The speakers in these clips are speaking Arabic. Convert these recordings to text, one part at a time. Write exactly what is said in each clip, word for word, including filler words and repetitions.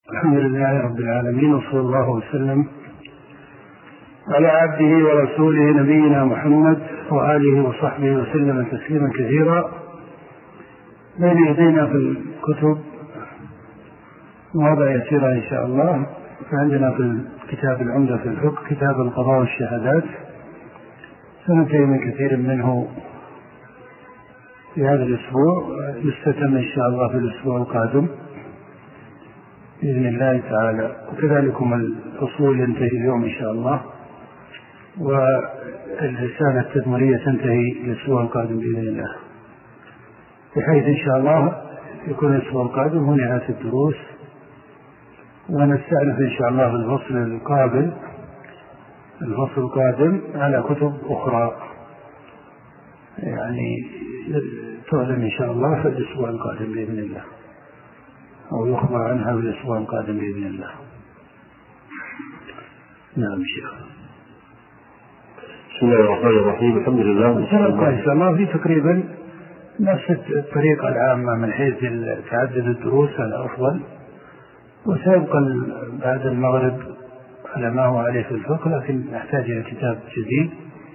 الحمد لله رب العالمين، وصلى الله وسلم على عبده ورسوله نبينا محمد وآله وصحبه وسلم تسليما كثيرا. بين يدينا في الكتب مواضع يسيرة إن شاء الله. فعندنا في الكتاب العمدة في الفقه كتاب القضاء والشهادات، سننتهي من كثير منه في هذا الأسبوع، يستتم إن شاء الله في الأسبوع القادم بإذن الله تعالى. وكذلكم الفصول ينتهي اليوم إن شاء الله، والرسالة التدمرية تنتهي الأسبوع القادم بإذن الله، بحيث إن شاء الله يكون الأسبوع القادم هو نهاية الدروس، ونستأنف إن شاء الله في الفصل القابل الفصل القادم على كتب أخرى، يعني تعلن إن شاء الله في الأسبوع القادم بإذن الله، أو يخبر عنها في الأسبوع القادم بإذن الله. نعم شيخ. بسم الله الرحمن الرحيم. الحمد لله. سنبقى إن شاء الله في تقريبا نفس الطريقة العامة من حيث تعدد الدروس الأفضل، وسيبقى بعد المغرب على ما هو عليه في الفقه، لكن نحتاج إلى كتاب جديد.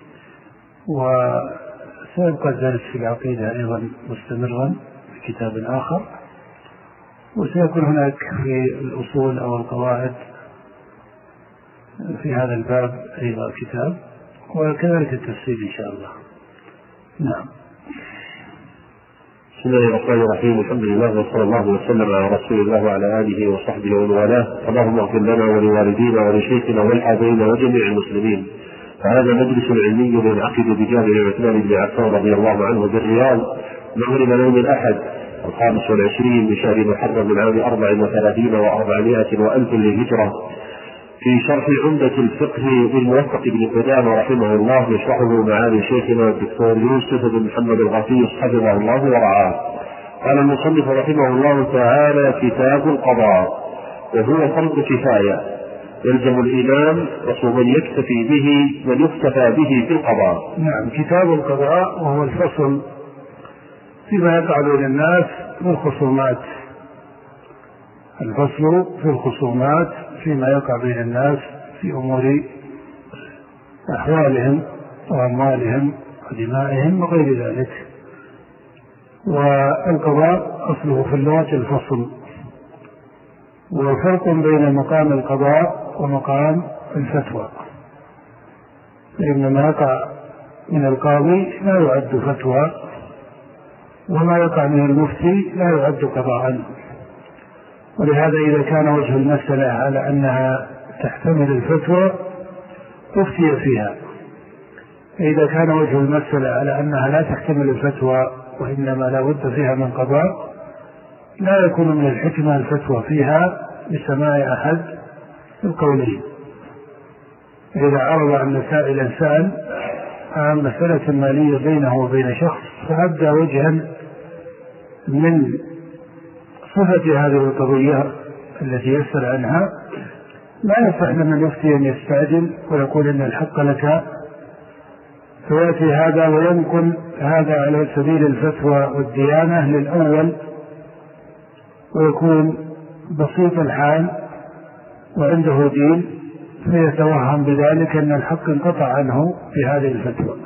وسيبقى الدرس في العقيدة أيضا مستمرا في كتاب آخر، وسيكون هناك في الأصول أو القواعد في هذا الباب أيضا كتاب، وكذلك التفسير إن شاء الله. نعم. بسم الله الرحمن الرحيم. الحمد لله، وصلى الله وسلم على رسول الله وعلى آله وصحبه ومن والاه. اللهم اغفر لنا ولوالدينا ولشيخنا والحاضرين وجميع المسلمين. فهذا مجلس علمي ينعقد بجامع عثمان بن عفان رضي الله عنه بالرياض مغرب يوم الأحد الخامس والعشرين من شهر محرم من عام أربع وثلاثين وأربعمائة وألف للهجرة، في شرح عمدة الفقه للموفق بن قدامة رحمه الله، يشرحه معالي شيخنا الدكتور يوسف بن محمد الغفيص حفظه الله ورعاه. قال المصنف رحمه الله تعالى: كتاب القضاء، وهو فرض كفاية يلزم الإمام ومن يكتفي به من يكتفى به في القضاء. نعم. كتاب القضاء وهو الفصل فيما يقع بين الناس في الخصومات، الفصل في الخصومات فيما يقع بين الناس في أمور أحوالهم وأموالهم ودمائهم وغير ذلك. والقضاء أصله في اللغة الفصل، وفرق بين مقام القضاء ومقام الفتوى، فإن ما يقع من القاضي لا يعد فتوى، وما يقع من المفتي لا يعد قضاء. ولهذا إذا كان وجه المسألة على أنها تحتمل الفتوى أفتي فيها، فإذا كان وجه المسألة على أنها لا تحتمل الفتوى وإنما لا بد فيها من قضاء، لا يكون من الحكمة الفتوى فيها بسماع أحد القولين. إذا عرض أن سائلا سأل عن مسألة مالية بينه وبين شخص، فأبدى وجها من صفة هذه القضية التي يسأل عنها، لا يصح لمن يفتي أن يستعجل ويقول إن الحق لك، فيأتي هذا وينقل هذا على سبيل الفتوى والديانة للأول، ويكون بسيط الحال وعنده دين، فيتوهم بذلك أن الحق انقطع عنه في هذه الفتوى.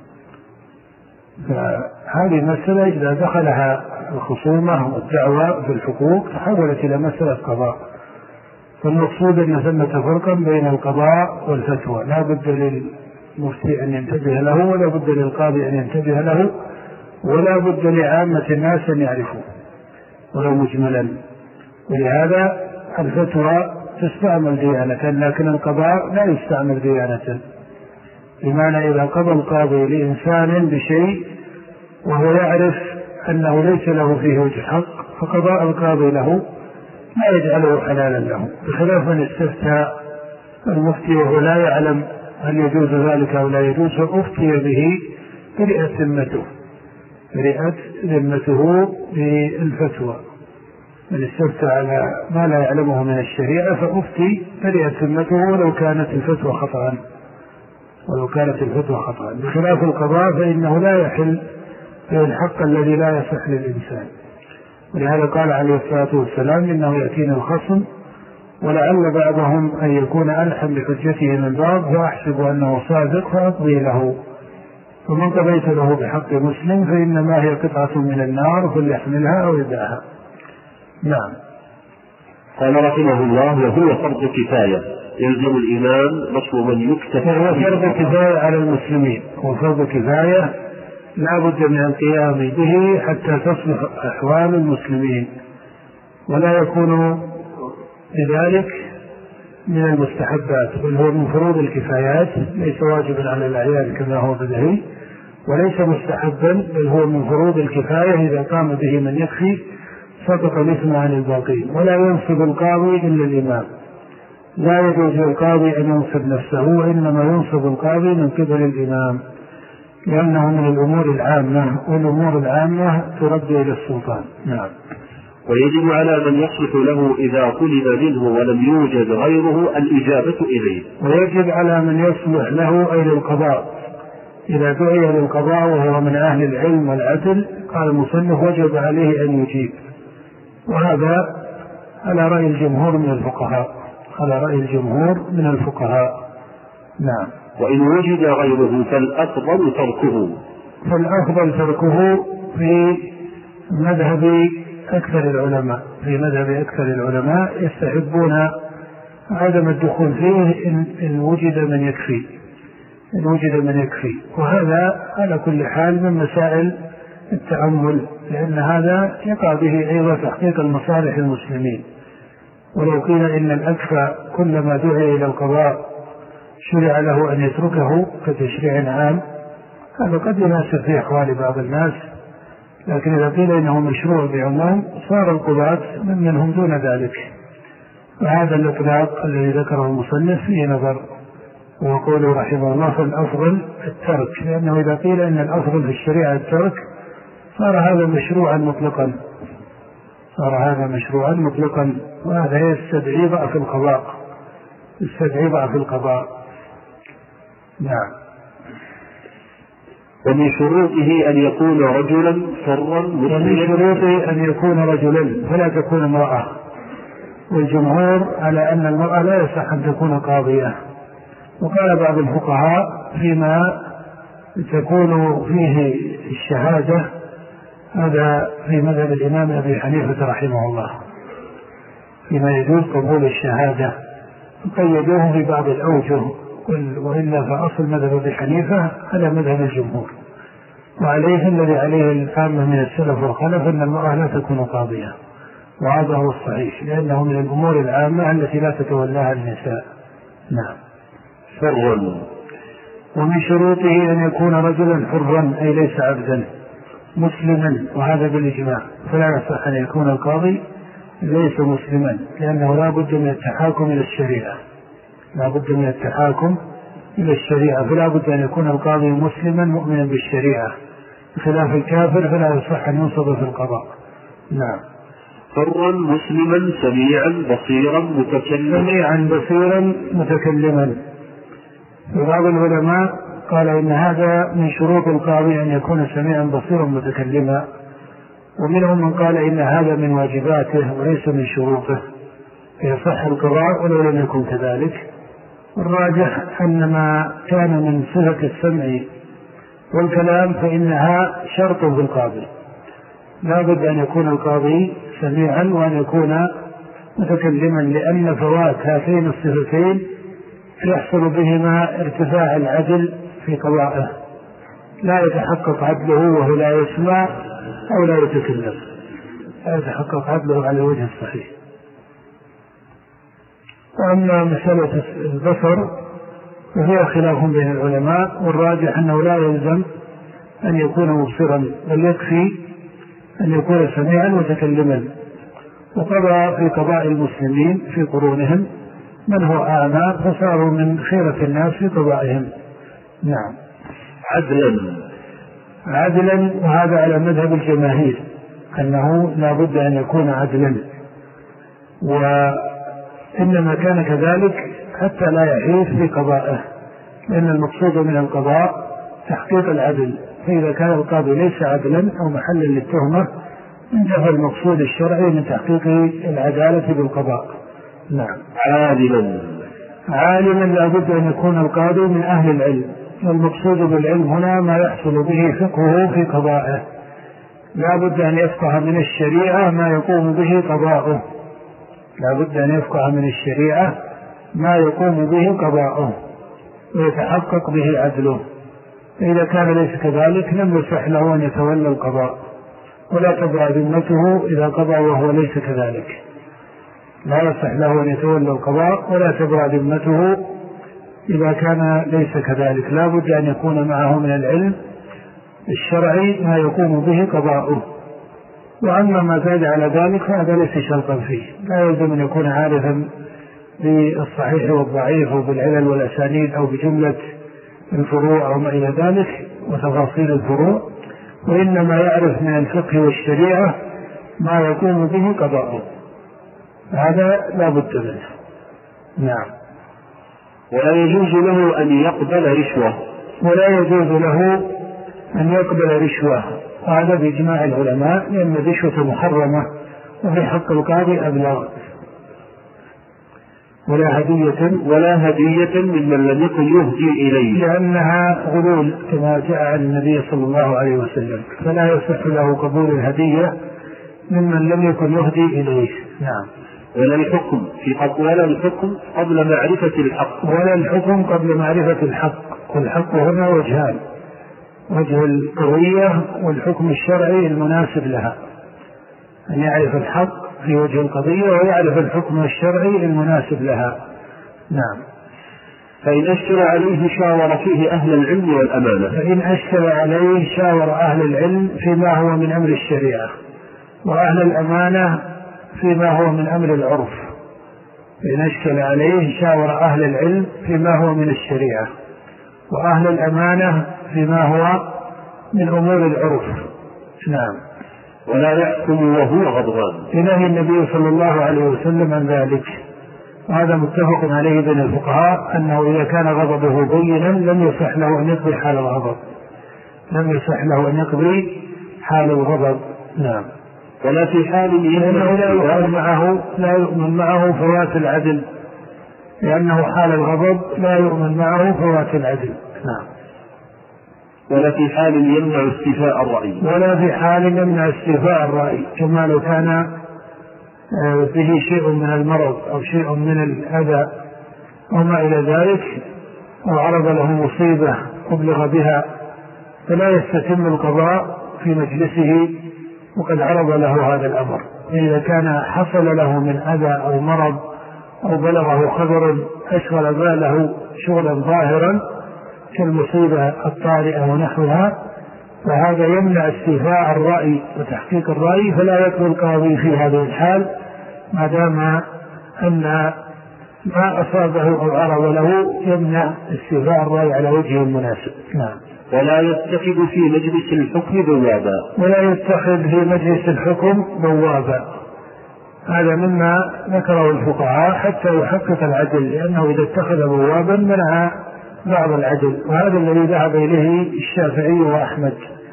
فهذه مسألة إذا دخلها الخصومة والدعوة في الحقوق تحولت إلى مسألة قضاء. فالمقصود أن ثمة فرقا بين القضاء والفتوى، لا بد للمفتي أن ينتبه له، ولا بد للقاضي أن ينتبه له، ولا بد لعامة الناس أن يعرفوا ولو مجملا. ولهذا الفتوى تستعمل ديانة، لكن القضاء لا يستعمل ديانة. بمعنى إذا قضى القاضي لإنسان بشيء وهو يعرف أنه ليس له فيه وجه حق، فقضاء القاضي له لا يجعله حلالا له، بخلاف من استفتى المفتي وهو لا يعلم هل يجوز ذلك أو لا يجوز، فأفتي به برئت ذمته برئت ذمته بالفتوى. من استفتى على ما لا يعلمه من الشريعة فأفتي برئت ذمته ولو كانت الفتوى خطأ ولو كانت الفتوى خطأ بخلاف القضاء فإنه لا يحل في الحق الذي لا يصح للإنسان. ولهذا قال عليه الصلاة والسلام: إنه يأتينا الخصم ولعل بعضهم أن يكون ألحم بحجته من بعض فأحسب أنه صادق فأقضي له، فمن قضيت له بحق مسلم فإنما هي قطعة من النار فليحملها أو يدعها. نعم. قال رحمه الله: وهو فرض كفاية يلزم الإمام نصر من يكتفى. هو فرض كفاية على المسلمين، هو فرض كفاية لا بد من القيام به حتى تصلح أحوال المسلمين، ولا يكون بذلك من المستحبات، بل هو من فروض الكفايات، ليس واجبا على الأعيان كما هو بدهي، وليس مستحبا بل هو من فروض الكفاية. إذا قام به من يكفي سقط الإثم عن الباقين. ولا ينصب القاضي إلا الإمام، لا يجوز للقاضي أن ينصب نفسه، وإنما ينصب القاضي من قبل الإمام، لأنه من الأمور العامة، والأمور العامة ترد إلى السلطان. نعم. ويجب على من يصلح له إذا طلب منه ولم يوجد غيره الإجابة إليه. ويجب على من يصلح له أي للقضاء، إذا دعي للقضاء وهو من أهل العلم والعدل قال المصنف وجب عليه أن يجيب، وهذا على رأي الجمهور من الفقهاء، على رأي الجمهور من الفقهاء. نعم. وإن وجد غيره فالأفضل تركه. فالأفضل تركه في مذهب أكثر العلماء، في مذهب أكثر العلماء يستحبون عدم الدخول فيه إن, إن وجد من يكفي، إن وجد من يكفي، وهذا على كل حال من مسائل التأمل، لأن هذا يقع به أيضا تحقيق المصالح المسلمين. ولو قيل إن الأكفى كلما دعي إلى القضاء شرع له أن يتركه كتشريع عام، هذا قد يناسب في أحوال بعض الناس، لكن إذا قيل إنه مشروع بعموم صار القضاة ممن هم دون ذلك. وهذا الإطلاق الذي ذكره المصنف فيه نظر، وقوله رحمه الله فالأفضل الترك، لأنه إذا قيل إن الأفضل في الشريعة الترك صار هذا مشروعا مطلقا، صار هذا مشروعا مطلقا، وهذا يستدعي ضعف القضاء، يستدعي ضعف القضاء. نعم. ومن شروطه أن يكون رجلا حرا مسلما. ومن شروطه أن يكون رجلا فلا تكون امرأة، والجمهور على أن المرأة لا يصح أن تكون قاضية. وقال بعض الفقهاء فيما تكون فيه الشهادة، هذا في مذهب الإمام أبي حنيفة رحمه الله، فيما يجوز قبول الشهادة قيدوه في بعض الأوجه، وإلا فأصل مذهب أبي حنيفة على مذهب الجمهور، وعليه الذي عليه العامة من السلف والخلف أن المرأة لا تكون قاضية، وهذا هو الصحيح، لأنه من الأمور العامة التي لا تتولاها النساء. نعم. حرا. ومن شروطه أن يكون رجلا حرا أي ليس عبدا مسلما، وهذا بالإجماع، فلا يصح أن يكون القاضي ليس مسلما، لأنه لا بد من التحاكم إلى الشريعة، لا بد من التحاكم إلى الشريعة، فلا بد أن يكون القاضي مسلما مؤمنا بالشريعة، بخلاف الكافر فلا يصح أن ينصب في القضاء. نعم. حرا مسلما سميعا بصيرا متكلما. سميعا بصيرا متكلما. وبعض العلماء قال إن هذا من شروط القاضي أن يكون سميعا بصيرا متكلما، ومنهم من قال إن هذا من واجباته وليس من شروطه، فيصح القضاء ولو لم يكن كذلك. والراجح أن ما كان من صفة السمع والكلام فإنها شرط في القاضي، لا بد أن يكون القاضي سميعا وأن يكون متكلما، لأن فوات هاتين الصفتين يحصل بهما ارتفاع العدل في قضائه، لا يتحقق عدله وهو لا يسمع أو لا يتكلم، لا يتحقق عدله على الوجه الصحيح. وأما مسألة البصر فهي خلاف بين العلماء، والراجح أنه لا يلزم أن يكون مبصرا، بل يكفي أن يكون سميعا متكلما. وقضى في قضاء المسلمين في قرونهم من هو أعمى فصاروا من خيرة الناس في قضائهم. نعم. عدلا. عدلا، وهذا على مذهب الجماهير أنه لا بد أن يكون عدلا، وإنما كان كذلك حتى لا يحيف في قضائه، لأن المقصود من القضاء تحقيق العدل، فإذا كان القاضي ليس عدلا أو محلا للتهمة انتفى المقصود الشرعي من تحقيق العدالة بالقضاء، نعم. عالما عالما لا بد أن يكون القاضي من أهل العلم، والمقصود بالعلم هنا ما يحصل به فقهه في قضائه، لا بد أن يفقه من الشريعة ما يقوم به قضاؤه، لا بد أن يفقه من الشريعة ما يقوم به قضاؤه ويتحقق به عدله. إذا كان ليس كذلك لم يصح له أن يتولى القضاء، ولا تبرأ ذمته إذا قضى وهو ليس كذلك، لا يصح له أن يتولى القضاء ولا تبرأ ذمته إذا كان ليس كذلك، لا بد أن يكون معه من العلم الشرعي ما يقوم به قضاؤه. وأما ما زاد على ذلك فهذا ليس شرطا فيه، لا يلزم أن يكون عارفا بالصحيح والضعيف أو بالعلل والأسانيد أو بجملة الفروع أو ما إلى ذلك وتفاصيل الفروع، وإنما يعرف من الفقه والشريعة ما يقوم به قضاؤه، هذا لا بد منه. نعم. ولا يجوز له أن يقبل رشوة ولا يجوز له أن يقبل رشوة، وهذا بإجماع العلماء، لأن الرشوة محرمة وفي حق القاضي أبلغ. ولا هدية ولا هدية ممن لم يكن يهدي إليه، لأنها غلول كما جاء عن النبي صلى الله عليه وسلم، فلا يصح له قبول الهدية ممن لم يكن يهدي إليه. نعم. ولا الحكم في قبل ولا الحكم قبل معرفة الحق ولا الحكم قبل معرفة الحق، والحق هنا وجهان، وجه القضية والحكم الشرعي المناسب لها، أن يعرف الحق في وجه القضية ويعرف الحكم الشرعي المناسب لها. نعم. فإن أشكل عليه شاور فيه أهل العلم والأمانة فإن أشكل عليه شاور أهل العلم فيما هو من أمر الشريعة، وأهل الأمانة فيما هو من أمر العرف. فإن أشكل عليه شاور أهل العلم فيما هو من الشريعة، وأهل الأمانة فيما هو من أمور العرف. نعم. ولا يحكم وهو غضبان، نهى النبي صلى الله عليه وسلم عن ذلك، وهذا متفق عليه بين الفقهاء أنه إذا كان غضبه بينا لم يصح له أن يقضي حال الغضب، لم يصح له أن يقضي حال الغضب. نعم. ولا في حال لأنه لا يؤمن معه لا يؤمن معه فوات العدل، لأنه حال الغضب لا يؤمن معه فوات العدل. نعم. ولا في حال يمنع استيفاء الرأي، ولا في حال يمنع استيفاء الرأي، كما لو كان به شيء من المرض أو شيء من الأذى أو ما إلى ذلك، وعرض له مصيبة أبلغ بها، فلا يستتم القضاء في مجلسه وقد عرض له هذا الأمر. إذا كان حصل له من أذى أو مرض أو بلغه خبر أشغل باله شغلا ظاهرا كالمصيبة الطارئة ونحوها، فهذا يمنع استيفاء الرأي وتحقيق الرأي، فلا يقبل القاضي في هذه الحال ما دام أن ما أصابه أو عرض له يمنع استيفاء الرأي على وجه المناسب. نعم. ولا يتخذ في مجلس الحكم بوابا، ولا يتخذ في مجلس الحكم بوابا، هذا مما ذكره الفقهاء حتى يحقق العدل، لأنه إذا اتخذ بوابا منع بعض العدل، وهذا الذي ذهب إليه الشافعي وأحمد.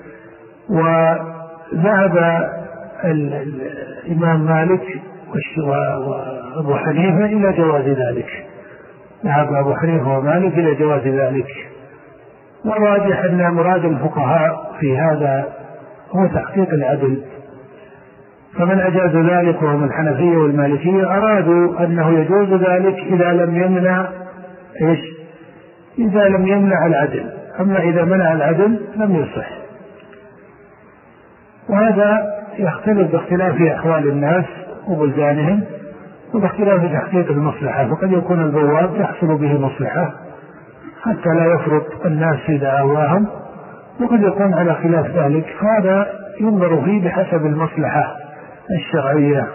وذهب الإمام مالك وأبو حنيفة إلى جواز ذلك، ذهب أبو حنيفة ومالك إلى جواز ذلك، والراجح أن مراد الفقهاء في هذا هو تحقيق العدل، فمن أجاز ذلك وهم الحنفية والمالكية أرادوا أنه يجوز ذلك إذا لم يمنع إيش؟ إذا لم يمنع العدل، أما إذا منع العدل لم يصح. وهذا يختلف باختلاف أحوال الناس وبلدانهم وباختلاف تحقيق المصلحة، فقد يكون البواب تحصل به مصلحة حتى لا يفرط الناس في دعواهم، وقد يكون على خلاف ذلك، فهذا ينظر فيه بحسب المصلحة الشرعية،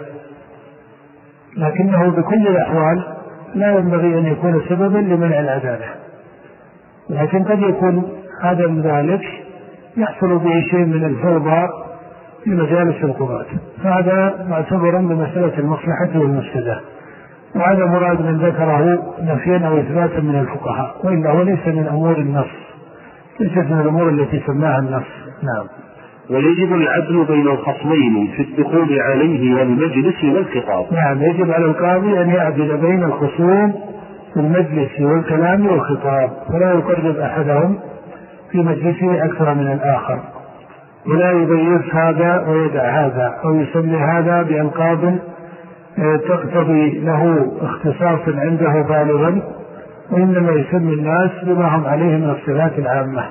لكنه بكل الأحوال لا ينبغي أن يكون سببا لمنع العدالة، لكن قد يكون عدم ذلك يحصل به شيء من الفوضى في مجالس القضاة، فهذا معتبر بمسألة المصلحة والمفسدة، وهذا مراد من ذكره نفيا أو إثباتا من الفقهاء، وإلا هو ليس من أمور النص، ليست من الأمور التي سماها النص. نعم. ويجب العدل بين الخصمين في الدخول عليه والمجلس والخطاب. نعم، يجب على القاضي أن يعدل بين الخصوم في المجلس والكلام والخطاب، فلا يقرب أحدهم في مجلسه أكثر من الآخر، ولا يبيز هذا ويدع هذا، أو يسمي هذا بألقاب تقتضي له اختصاصا عنده بالغا، وإنما يسمي الناس بما هم عليه من الصفات العامة،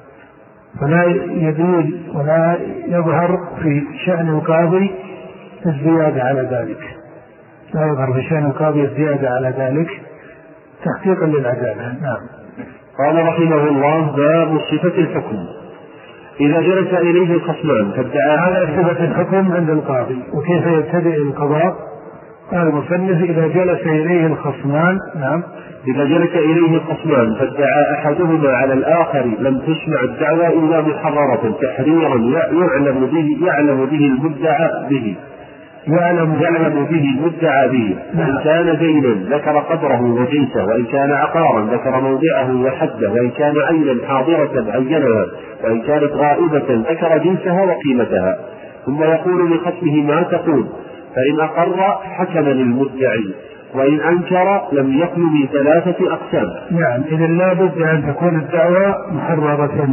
فلا يدل ولا يظهر في شأن القاضي الزيادة على ذلك، لا يظهر في شأن القاضي الزيادة على ذلك تحقيقا للعدالة. نعم. قال رحمه الله: باب صفة الحكم. إذا جلس إليه الخصمان فادعى على صفة الحكم عند القاضي، وكيف يبتدئ القضاء؟ قال المصنف: إذا جلس إليه الخصمان. نعم. إذا جلس إليه الخصمان فادعى أحدهما على الآخر لم تسمع الدعوى إلا محررة تحريرا يعلم به يعلم به المدعى به يعلم يعلم به المدعى به، وإن كان دينا ذكر قدره وجنسه، وإن كان عقارا ذكر موضعه وحده، وإن كان عينا حاضرة عينها، وإن كانت غائبة ذكر جنسها وقيمتها، ثم يقول لخصمه: ما تقول؟ فإن أقر حكم للمدعي، وإن أنكر لم يخل بثلاثة أقسام. نعم، إذا لا بد أن تكون الدعوة محررة،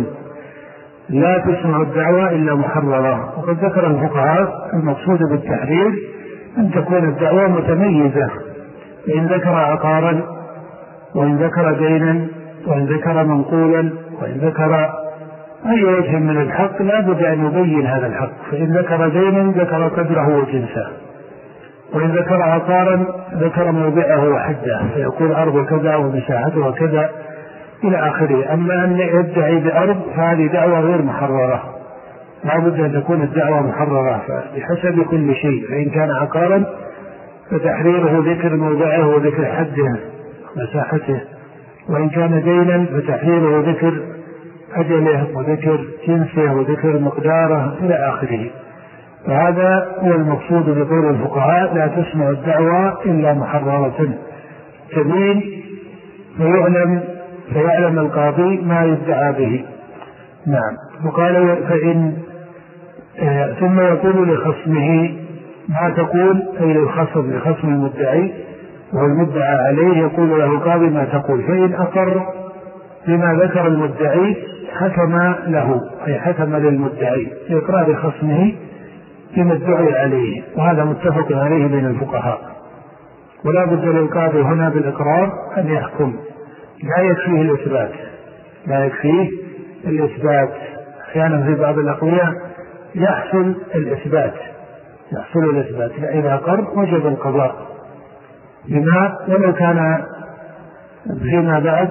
لا تسمع الدعوة إلا محررة. وقد ذكر الفقهاء المقصود بالتحرير أن تكون الدعوة متميزة، إن ذكر عقارا، وإن ذكر دينا، وإن ذكر منقولا، وإن ذكر أي وجه من الحق لا بد أن يبين هذا الحق. فإن ذكر دينا ذكر قدره وجنسه، وإن ذكر عقارا ذكر موضعه وحده، فيقول أرض كذا ومساحتها كذا إلى آخره. أما أن يدعي بأرض فهذه دعوة غير محررة، لا بد أن تكون الدعوة محررة بحسب كل شيء. فإن كان عقارا فتحريره ذكر موضعه وذكر حده مساحته، وإن كان دينا فتحريره ذكر أجله وذكر جنسه وذكر مقداره إلى آخره. فهذا هو المقصود بقول الفقهاء: لا تسمع الدعوة إلا محررة تبين فيعلم فيعلم القاضي ما يدعى به. نعم. وقال: فإن آه ثم يقول لخصمه: ما تقول؟ أي للخصم لخصم المدعي والمدعى عليه، يقول له القاضي: ما تقول؟ فإن أقر بما ذكر المدعي حكم له، أي حكم للمدعي بإقرار خصمه بما ادعي عليه، وهذا متفق عليه بين الفقهاء. ولا بد للقاضي هنا بالإقرار أن يحكم، لا يكفيه الإثبات لا يكفيه الإثبات أحيانا في بعض الأقوياء يحصل الإثبات يحصل الإثبات لا، إذا أقر وجب القضاء بما ولو كان فيما بعد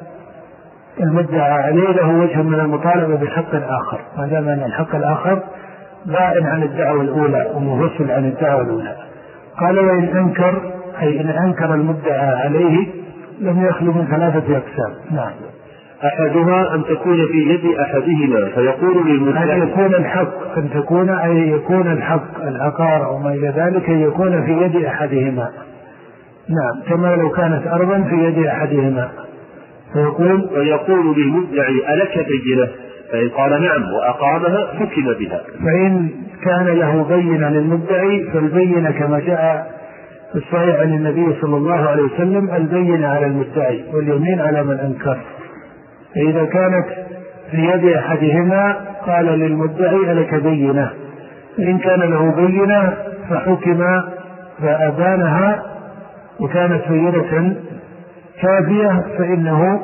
المدعى عليه له وجه من المطالبة بحق آخر، ما دام أن الحق الآخر بائن عن الدعوة الأولى ومفصل عن الدعوة الأولى. قال: وإن أنكر، أي إن أنكر المدعى عليه لم يخلو من ثلاثة أقسام. نعم. أحدها أن تكون في يد أحدهما فيقول للمدعي، أن يكون الحق أن تكون أي يكون الحق العقار أو ما إلى ذلك يكون في يد أحدهما. نعم، كما لو كانت أرضا في يد أحدهما فيقول ويقول للمدعي: ألك بينة؟ فإن قال نعم وأقامها حكم بها. فإن كان له بينة للمدعي فالبينة كما جاء في الصحيح عن النبي صلى الله عليه وسلم: البينة على المدعي واليمين على من أنكر. فإذا كانت في يد أحدهما قال للمدعي: ألك بينة؟ فإن كان له بينة فحكم فأبانها وكانت بينة كافية فإنه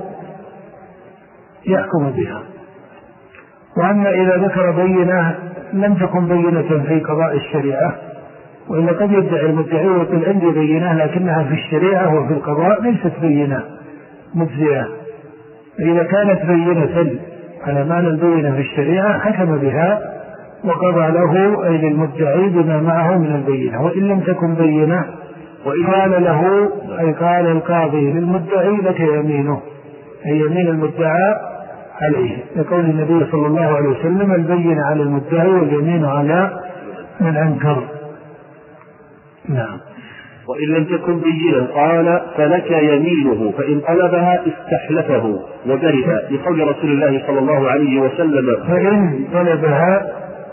يحكم بها. وأما إذا ذكر بينة لم تكن بينة في قضاء الشريعة، وإلا قد يدعي المدعي ويقول: عندي بينة لكنها في الشريعة وفي القضاء ليست بينة مجزية. إذا كانت بينة على معنى البينة في الشريعة حكم بها وقضى له أي للمدعي بما معه من البينة. وإن لم تكن بينة قال له أي قال القاضي للمدعي: لك يمينه، أي يمين المدعى عليه، لقول النبي صلى الله عليه وسلم: البينة على المدعي واليمين على من أنكر. نعم. وإن لم تكن بينة قال: فلك يمينه، فإن طلبها استحلفه وبرئ، لقول رسول الله صلى الله عليه وسلم: فإن طلبها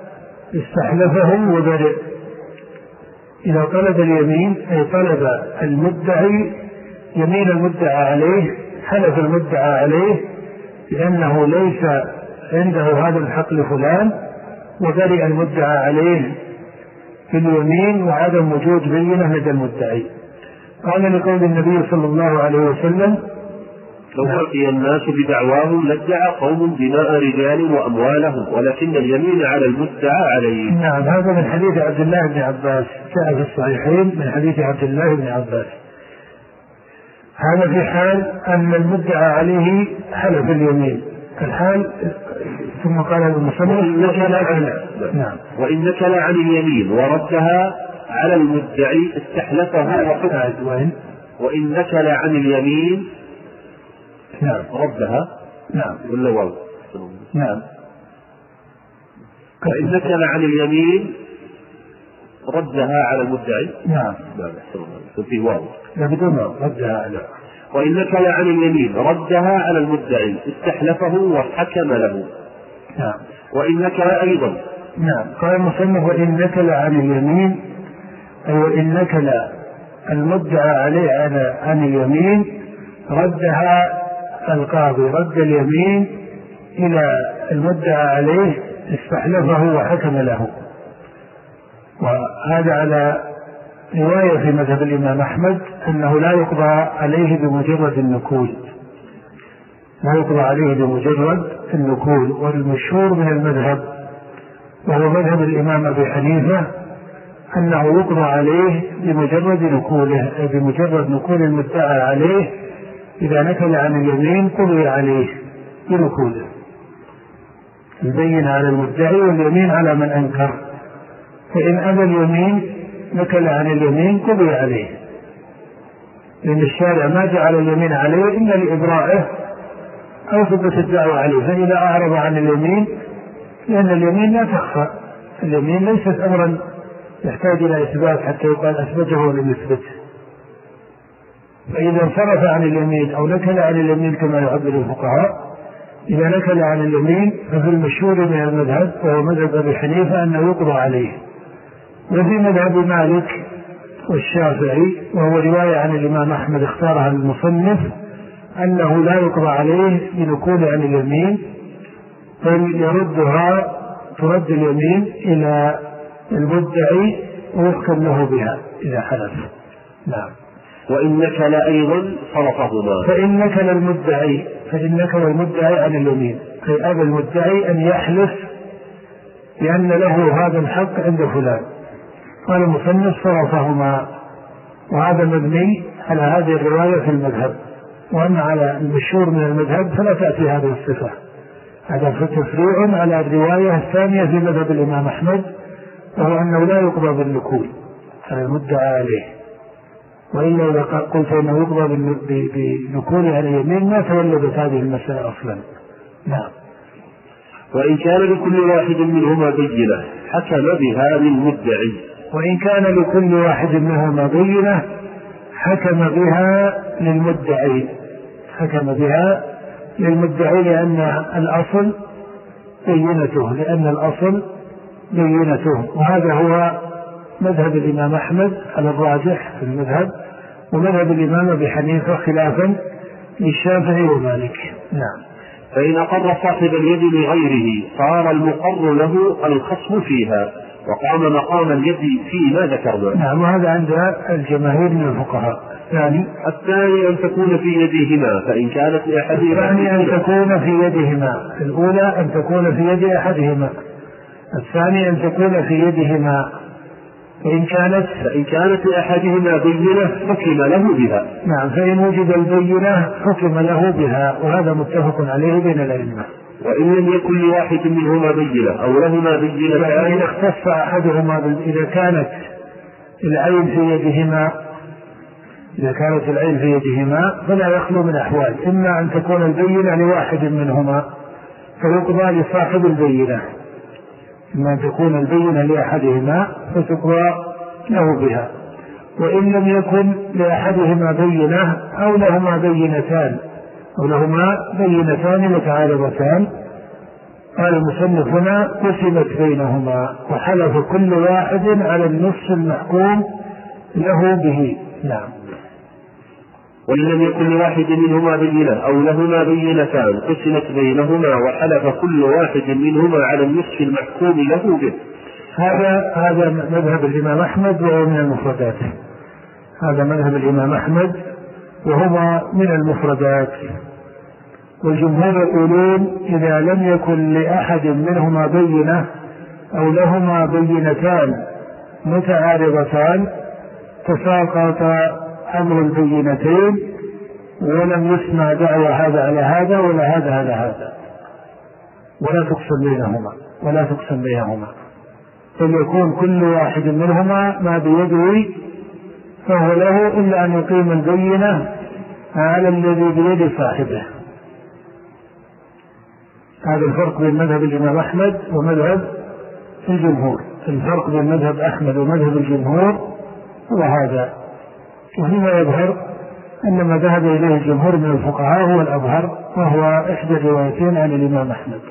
استحلفه وبرئ. إذا طلب اليمين أي طلب المدعي يمين المدعى عليه، حلف المدعى عليه لأنه ليس عنده هذا الحق لفلان، وبرئ المدعى عليه في اليمين وعدم وجود بينة لدى المدعي. قال لقول النبي صلى الله عليه وسلم: لو بقي الناس بدعواهم لادعى قوم دماء رجال وأموالهم ولكن اليمين على المدعى عليه. نعم، هذا من حديث عبد الله بن عباس، جاء في الصحيحين من حديث عبد الله بن عباس. هذا في حال أن المدعى عليه حلف اليمين الحال. ثم قال المصنف: نعم، وإن نكل عن اليمين وردها على المدعي استحلفه وحكم. وإن وإن نكل عن اليمين نعم ردها نعم ولا واو نعم وإن نكل عن اليمين ردها على المدعي. نعم لا لا في واو لا بدون واو ردها على. وإن نكل عن اليمين ردها على المدعي استحلفه وحكم له. نعم. وإن نكل أيضا. نعم. قال المصنف: وإن نكل عن اليمين أي وإن نكل المدعى عليه على عن اليمين ردها القاضي، رد اليمين إلى المدعى عليه استحلفه وحكم له. وهذا على رواية في مذهب الإمام أحمد أنه لا يقضى عليه بمجرد النكول، لا يقضى عليه بمجرد النكول. والمشهور من المذهب وهو مذهب الإمام أبي حنيفة أنه يقضى عليه بمجرد نكوله، أي بمجرد نكول المدعى عليه. إذا نكل عن اليمين قضي عليه بنكوله، البين على المدعي واليمين على من أنكر. فإن أبى اليمين نكل عن اليمين قضي عليه، لأن الشارع ما جعل اليمين عليه إلا لإبرائه أو ثبت الدعوة عليه. فإذا أعرض عن اليمين، لأن اليمين لا تخفى، اليمين ليست أمرا يحتاج إلى إثبات حتى يقال أثبته ولم يثبته. فإذا انصرف عن اليمين أو نكل عن اليمين كما يعبر الفقهاء، إذا نكل عن اليمين ففي المشهور من المذهب وهو مذهب أبي حنيفة أنه يقضى عليه. وفي مذهب مالك والشافعي وهو رواية عن الإمام أحمد اختارها المصنف أنه لا يقضى عليه بنكول عن اليمين، بل يردها، ترد اليمين إلى المدعي ويحكم له بها إذا حلف. نعم. وإن نكل أيضا صرفهما. فإن نكل المدعي فإن نكل المدعي عن اليمين أي أبى المدعي أن يحلف لأن له هذا الحق عند فلان. قال المصنف: صرفهما. وهذا مبني على هذه الرواية في المذهب، وأما على المشهور من المذهب فلا تأتي هذه الصفة. هذا تفريع على الرواية الثانية في مذهب الإمام أحمد، وهو أنه لا يقضى بالنكول على المدعى عليه. وإلا إذا قلت أنه يقضى بنكول على اليمين ما تولدت هذه المسألة أصلا. نعم. وإن كان لكل واحد منهما بينة حكم بها للمدعي. وإن كان لكل واحد منهما بينة حكم بها للمدعي حكم بها للمدعي لأن الأصل بينته لأن الأصل بينته وهذا هو مذهب الإمام أحمد على الراجح في المذهب، ومذهب الإمام أبي حنيفة خلافا للشافعي ومالك. نعم. فإن أقر صاحب اليد لغيره صار المقر له الخصم فيها وقام مقام اليد فيما ذكرنا. نعم. وهذا عند الجماهير من الفقهاء. الثاني الثاني أن تكون في يديهما، فإن كانت لأحدهما الثاني أن تكون في يدهما الأولى أن تكون في يد أحدهما، الثاني أن تكون في يدهما. فإن كانت فإن كانت لأحدهما بينة حكم له بها. نعم. فإن وجد البينة حكم له بها، وهذا متفق عليه بين الأئمة. وإن لم يكن لواحد منهما بينة أو لهما بينة فإن اختص أحدهما إذا كانت العين في يدهما إذا كانت العين في يدهما فلا يخلو من أحوال، إما أن تكون البينة لواحد منهما فيقضى لصاحب البينة، إما أن تكون البينة لأحدهما فتقضى له بها، وإن لم يكن لأحدهما بينة أو لهما بينتان أو لهما بينتان متعارضتان قال المصنف هنا قسمت بينهما وحلف كل واحد على النصف المحكوم له به. نعم. وإن لم يكن لواحد منهما بينة أو لهما بينتان قسمت بينهما وحلف كل واحد منهما على النصف المحكوم له به. هذا هذا مذهب الإمام أحمد وهو من المفردات. هذا مذهب الإمام أحمد وهما من المفردات. والجمهور يقولون إذا لم يكن لأحد منهما بينة أو لهما بينتان متعارضتان تساقط أمر البينتين ولم يسمع دعوى هذا على هذا ولا هذا على هذا ولا تقسم بينهما ولا تقسم بينهما بل يكون كل واحد منهما ما بيده فهو له إلا أن يقيم البينة على الذي بيد صاحبه. هذا الفرق بين مذهب الإمام أحمد ومذهب الجمهور. الفرق بين مذهب أحمد ومذهب الجمهور هو هذا. وهنا يظهر أن ما ذهب إليه الجمهور من الفقهاء هو الأظهر وهو إحدى الروايتين عن الإمام أحمد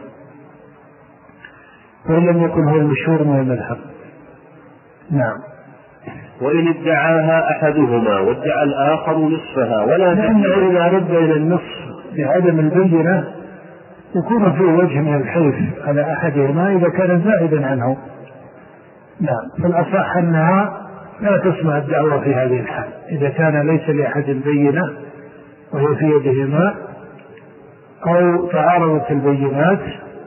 وإن لم يكن هو المشهور من المذهب. نعم. وإن ادعاها أحدهما وادعى الآخر نصفها ولا لأنه إذا رد إلى النصف بعدم البينة يكون في وجه من الحيف على أحدهما إذا كان زائدا عنه. نعم. فالأصح أنها لا تسمع الدعوة في هذه الحال إذا كان ليس لأحد البينة وهي في يدهما أو تعارضت البينات.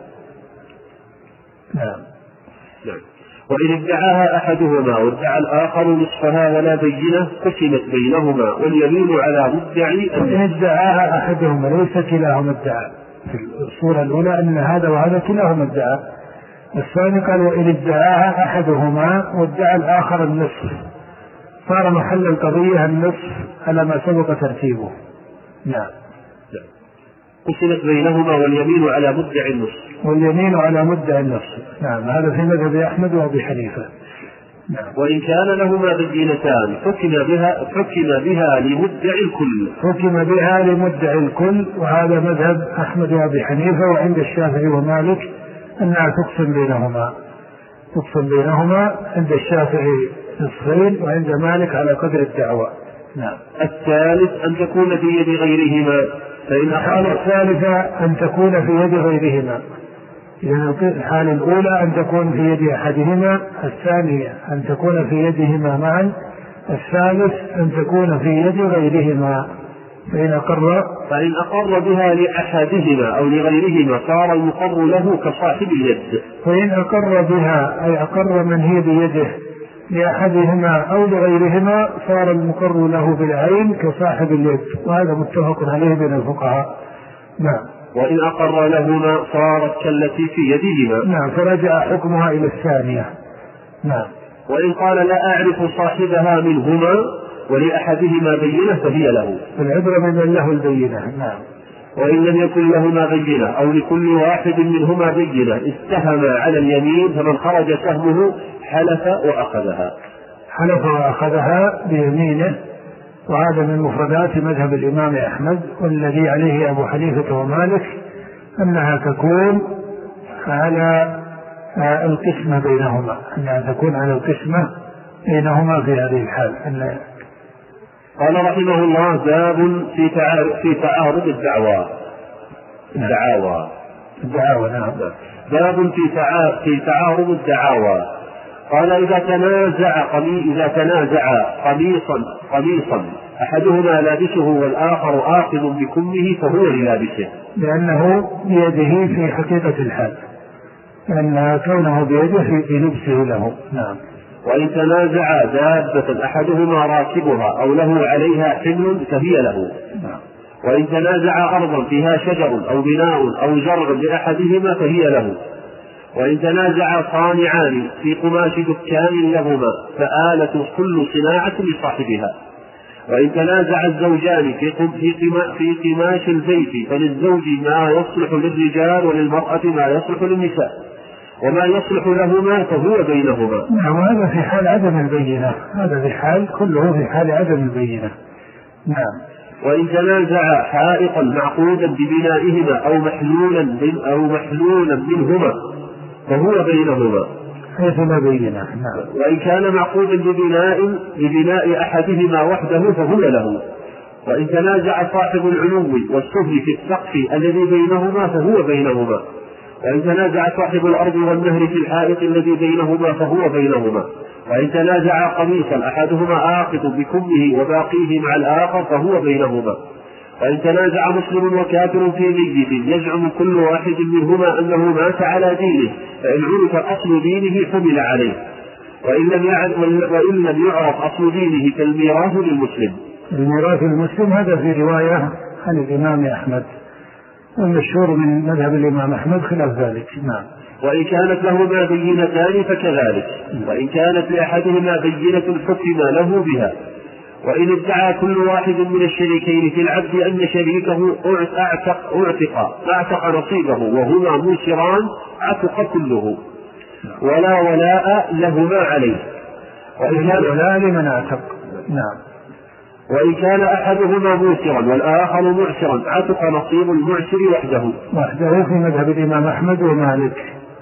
نعم. نعم. وإن ادعاها أحدهما وادعى الآخر نصفها ولا بينة قسمت بينهما واليمين على مدعي. وإن ادعاها أحدهما ليس كلاهما ادعى. في الصورة الأولى أن هذا وهذا كلاهما ادعى. الثاني قال وإن ادعاها أحدهما وادعى الآخر النصف صار محل القضية النصف على ما سبق ترتيبه. نعم. قسمت بينهما واليمين على مدعي النصف. واليمين على مدعي النصف. نعم. هذا في مذهب أحمد وأبي حنيفة. نعم. وإن كان لهما بينتان حكم بها حكم بها لمدعي الكل. حكم بها لمدعي الكل وهذا مذهب أحمد وأبي حنيفة وعند الشافعي ومالك أنها تقسم بينهما. تقسم بينهما عند الشافعي نصفين وعند مالك على قدر الدعوة. نعم. الثالث أن تكون في يد غيرهما. فإن الحالة الثالثة أن تكون في يد غيرهما. إذن الحالة الأولى أن تكون في يد أحدهما. الثانية أن تكون في يدهما معا. الثالث أن تكون في يد غيرهما. فإن أقر فإن أقر بها لأحدهما أو لغيرهما صار المقر له كصاحب اليد. فإن أقر بها أي أقر من هي بيده لأحدهما أو لغيرهما صار المقر له بالعين كصاحب اليد وهذا متفق عليه بين الفقهاء. نعم. وإن أقر لهما صارت كالتي في يدهما. نعم. فرجع حكمها إلى الثانية. نعم. وإن قال لا أعرف صاحبها منهما ولأحدهما بينة فهي له. العبرة بمن له البينة. نعم. وإن لم يكن لهما بينة أو لكل واحد منهما بينة استهم على اليمين فمن خرج سهمه حلف وأخذها. حلف وأخذها بيمينه وهذا من مفردات مذهب الإمام أحمد والذي عليه أبو حنيفة ومالك أنها تكون على القسمة بينهما. أنها تكون على القسمة بينهما في هذه الحال. أن قال رحمه الله باب في تعارض في تعارض الدعوى. الدعاوى. الدعاوى. نعم. باب في في تعارض الدعاوى. قال إذا تنازع قميص إذا تنازع قميصا قميصا أحدهما لابسه والآخر آخذ بكمه فهو للابسه. لأنه بيده في حقيقة الحال. لأن كونه بيده في لبسه له. نعم. وإن تنازع دابة أحدهما راكبها أو له عليها حمل فهي له. نعم. وإن تنازع أرضا فيها شجر أو بناء أو زرع لأحدهما فهي له. وإن تنازع صانعان في قماش دكان لهما فآلة كل صناعة لصاحبها. وإن تنازع الزوجان في قماش البيت فللزوج ما يصلح للرجال وللمرأة ما يصلح للنساء وما يصلح لهما فهو بينهما. نعم. وهذا في حال عدم البينة. هذا في حال كله في حال عدم البينة. نعم. وإن تنازع حائطا معقودا ببنائهما أو محلولا أو محلولا منهما فهو بينهما حيث لا بينة. نعم. وإن كان معقودا ببناء ببناء أحدهما وحده فهو له. وإن تنازع صاحب العلو والسفل في السقف الذي بينهما فهو بينهما. وإن تنازع صاحب الأرض والنهر في الحائط الذي بينهما فهو بينهما. وإن تنازع قميصا أحدهما آخذ بكمه وباقيه مع الآخر فهو بينهما. وإن تنازع مسلم وكافر في ميت يزعم كل واحد منهما أنه مات على دينه فإن عرف أصل دينه حمل عليه، وإن لم يعرف, وإن لم يعرف أصل دينه فالميراث للمسلم. الميراث المسلم هذا في رواية عن الإمام أحمد، والمشهور من مذهب الإمام أحمد خلاف ذلك. نعم. وإن كانت لهما بينتان فكذلك، وإن كانت لأحدهما بينة حكم له بها. وإن ادعى كل واحد من الشريكين في العبد أن شريكه أعتق, أعتق, أعتق نصيبه وهما موسران عتق كله ولا ولاء لهما عليه. وإن كان ولاء لمن أعتق. نعم. وإن كان أحدهما موسرا والآخر معسرا عتق نصيب المعسر وحده وحده في مذهب الإمام أحمد ومالك.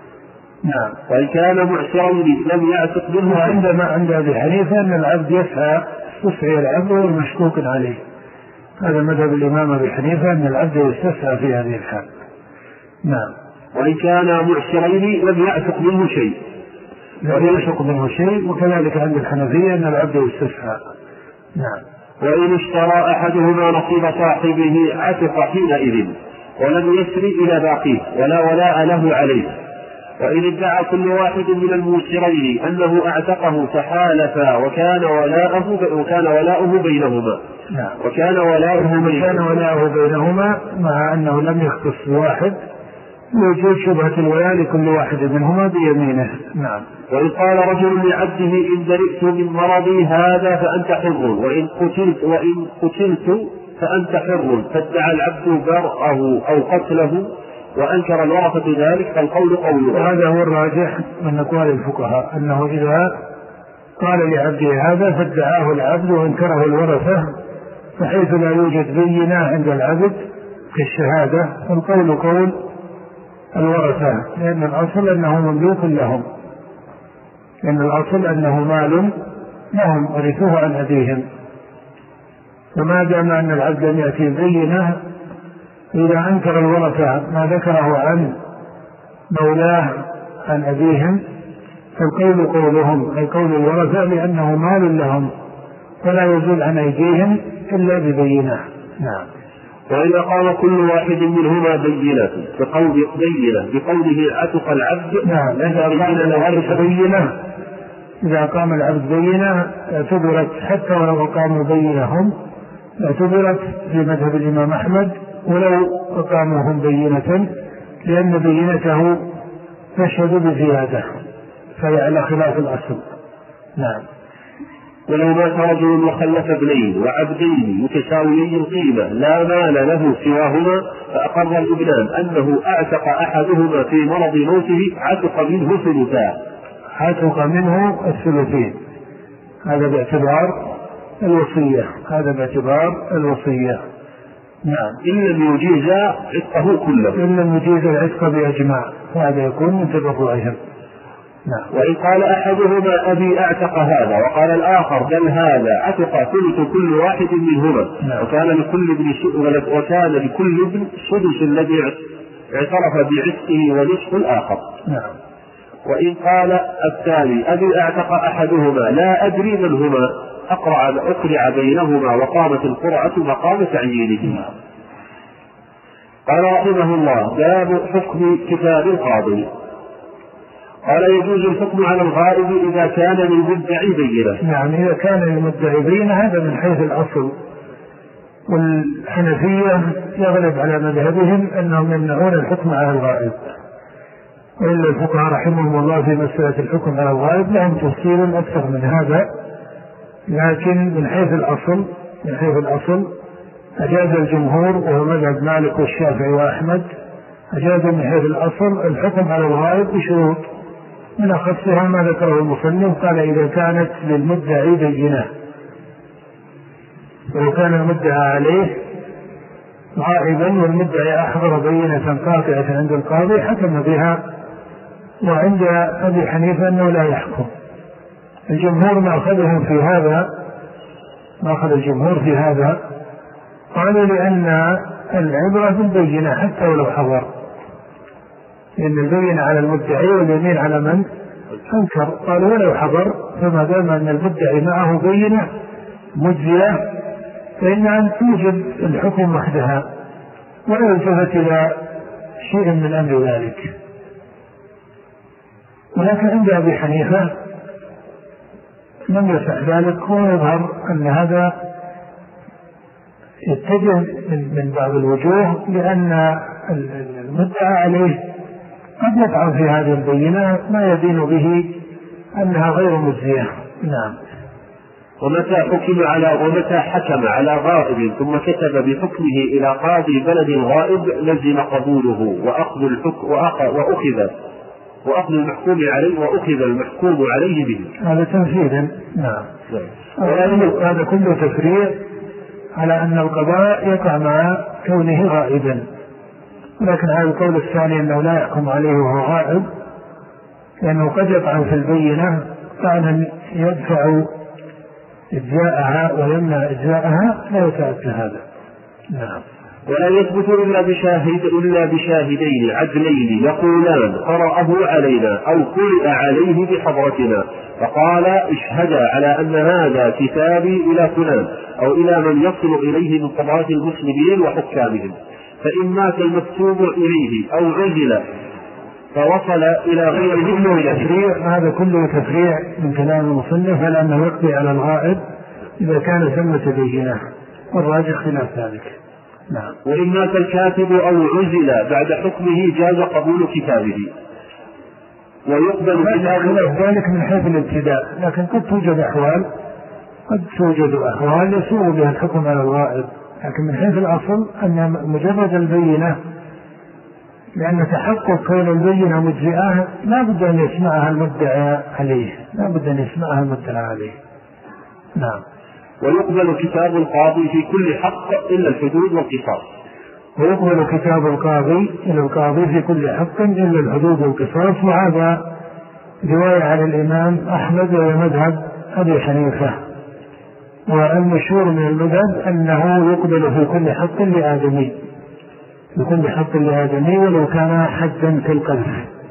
نعم. وإن كان معسرا لم يعتق منه. وعندما عند أبي حنيفة أن العبد يسعى يسعى العبد والمشكوك عليه، هذا مذهب الإمام أبي حنيفة أن العبد يستسعى في هذه الحال. نعم. وإن كان معسرين لم يعتق منه شيء لم يعتق منه شيء وكذلك عند الحنفية أن العبد يستسعى. نعم. وإن اشترى أحدهما نصيب صاحبه عتق حينئذ ولم يسر إلى باقيه ولا ولاء له عليه. وإن ادعى كل واحد من الموسرين أنه أعتقه فحالفا وكان ولاؤه وكان ولاؤه بينهما. نعم. وكان ولاؤه وكان ولاؤه بينهما مع أنه لم يختص واحد يوجد شبهة الولاء لكل واحد منهما بيمينه. نعم. وإن قال رجل لعبده إن برئت من مرضي هذا فأنت حر وإن قتلت وإن قتلت فأنت حر، فادعى العبد برأه أو قتله وأنكر الورثة ذلك فالقول قوله. وهذا هو الراجح من أقوال الفقهاء أنه إذا قال لعبده هذا فادعاه العبد وانكره الورثة فحيث لا يوجد بينة عند العبد كالشهادة فالقول قول الورثة، لأن الأصل أنه مملوك لهم، لأن الأصل أنه مال لهم ورثوه عن أبيهم. فما دام أن العبد لم يأتي بينة إذا أنكر الورثة ما ذكره عن مولاه عن أبيهم فالقول قولهم أي قول الورثة لأنه مال لهم فلا يزول عن أيديهم إلا ببينة. نعم. وإذا قال كل واحد منهما بينة بقول بينة بقوله عتق العبد. نعم. إذا قام العبد بينة إذا قام العبد بينة اعتبرت حتى ولو قاموا بينهم اعتبرت في مذهب الإمام أحمد ولو أقاموهم بينة لأن بينته تشهد بزيادة فهي على خلاف الأصل. نعم. ولو مات رجل وخلف ابنين وعبدين متساويي القيمة لا مال له سواهما فأقر الابنان أنه أعتق أحدهما في مرض موته عتق منه ثلثان عتق منه الثلثين، هذا باعتبار الوصية هذا باعتبار الوصية. نعم. إن لم يجيز عتقه كله إن لم يجيز العتق بإجماع هذا يكون من تبرعهم. نعم. وإن قال أحدهما أبي أعتق هذا وقال الآخر بل هذا عتق ثلث كل واحد منهما. نعم. وكان لكل ابن وكان لكل ابن سدس الذي اعترف بعتقه ونصف الآخر. نعم. وإن قال الثاني أبي أعتق أحدهما لا أدري من هما أقرع أقرع بينهما وقامت القرعة مقام تعيينه. نعم. قال رحمه الله باب حكم كتاب القاضي. قال يجوز الحكم على الغائب إذا كان للمدعي بينة. نعم. إذا كان للمدعي بينة هذا من حيث الأصل، والحنفية يغلب على مذهبهم أنهم يمنعون الحكم على الغائب، وإلا الفقهاء رحمهم الله في مسألة الحكم على الغائب لهم تفصيل أكثر من هذا، لكن من حيث الأصل من حيث الأصل أجاز الجمهور وهو مذهب مالك والشافعي وأحمد أجاز من حيث الأصل الحكم على الغائب بشروط، من أخصها ما ذكره المصنف قال إذا كانت للمدعي بينة، ولو كان المدعى عليه غائبا والمدعي أحضر بينة قاطعة عند القاضي حكم بها. وعند أبي حنيفة أنه لا يحكم. الجمهور ما أخذهم في هذا ما أخذ الجمهور في هذا قالوا لأن العبرة بالبينة حتى ولو حضر، لأن البينة على المدعي واليمين على من أنكر. قالوا ولو حضر فما دام أن المدعي معه بينة مجزية فإن أن توجب الحكم وحدها ولا يلتفت إلى شيء من أمر ذلك. ولكن عند أبي حنيفة لم يصح ذلك، ويظهر أن هذا يتجه من بعض الوجوه لأن المدعى عليه قد يطعن في هذه البينة ما يدين به أنها غير مجزية. نعم. ومتى حكم على ومتى حكم على غائب ثم كتب بحكمه إلى قاضي بلد غائب لزم قبوله وأخذ الحكم وأخذ وأخذ المحكوم عليه وأخذ المحكوم عليه به. هذا تنفيذ. نعم. هذا كله تفريع على أن القضاء يقع مع كونه غائبا. لكن هذا القول الثاني أنه لا يحكم عليه وهو غائب لأنه قد يطعن في البينة طعنا يدفع إجزاءها ويمنع إجزاءها لا يتأتى هذا. نعم. ولا يثبت إلا بشاهد إلا بشاهدين عدلين يقولان قرأه علينا أو قرئ عليه بحضرتنا فقال اشهدا على أن هذا كتابي إلى فلان أو إلى من يصل إليه من قضاة المسلمين وحكامهم، فإن مات المكتوب إليه أو عزل فوصل إلى غيره تفريع. هذا كله تفريع من كلام المصنف على أنه يقضي على الغائب إذا كان ثمة بينة، والراجح خلاف ذلك. نعم. وإن مات الكاتب أو عزل بعد حكمه جاز قبول كتابه ويقبل خلاف ذلك من حيث الابتداء، لكن قد توجد أحوال قد توجد أحوال يسوغ بها الحكم على الغائب، لكن من حيث الأصل أن مجرد البينة لأن تحقق كون البينة مجزئة لا بد أن يسمعها المدعى عليه لا بد أن يسمعها المدعى عليه. نعم. ويقبل كتاب القاضي في كل حق إلا الحدود والقصاص. ويقبل كتاب القاضي إلى القاضي في كل حق إلا الحدود والقصاص. وهذا رواية عن الإمام أحمد ومذهب أبي حنيفة. والمشهور من المذهب أنه يقبل في كل حق لآدمي في كل حق لآدمي ولو كان حدا كالقذف.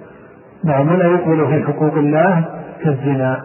نعم. ولا يقبل في حقوق الله كالزنا.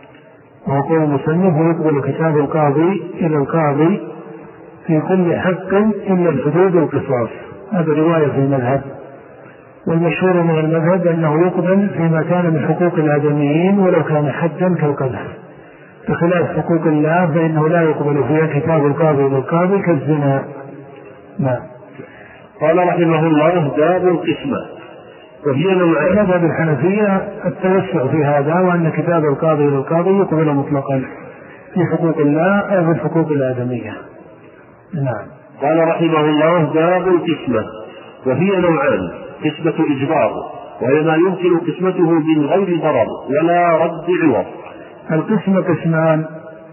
وقول المصنف يقبل كتاب القاضي إلى القاضي في كل حق إلا الحدود والقصاص. هذا رواية في المذهب. والمشهور من المذهب أنه يقبل فيما كان من حقوق الآدميين ولو كان حدا كالقذف، بخلاف حقوق الله فإنه لا يقبل فيها كتاب القاضي إلى القاضي كالزنا. نعم. قال رحمه الله باب القسمة وهي نوعان. مذهب الحنفية التوسع في هذا وأن كتاب القاضي إلى القاضي يقبل مطلقا في حقوق الله أو في الحقوق الآدمية. نعم. قال رحمه الله باب القسمة وهي نوعان: قسمة إجبار وهي ما يمكن قسمته من غير ضرر ولا رد عوض. القسمة قسمان،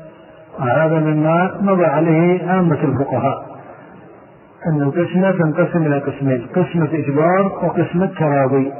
وهذا مما مضى عليه عامة الفقهاء أن القسمة تنقسم إلى قسمين: قسمة إجبار وقسمة تراضي.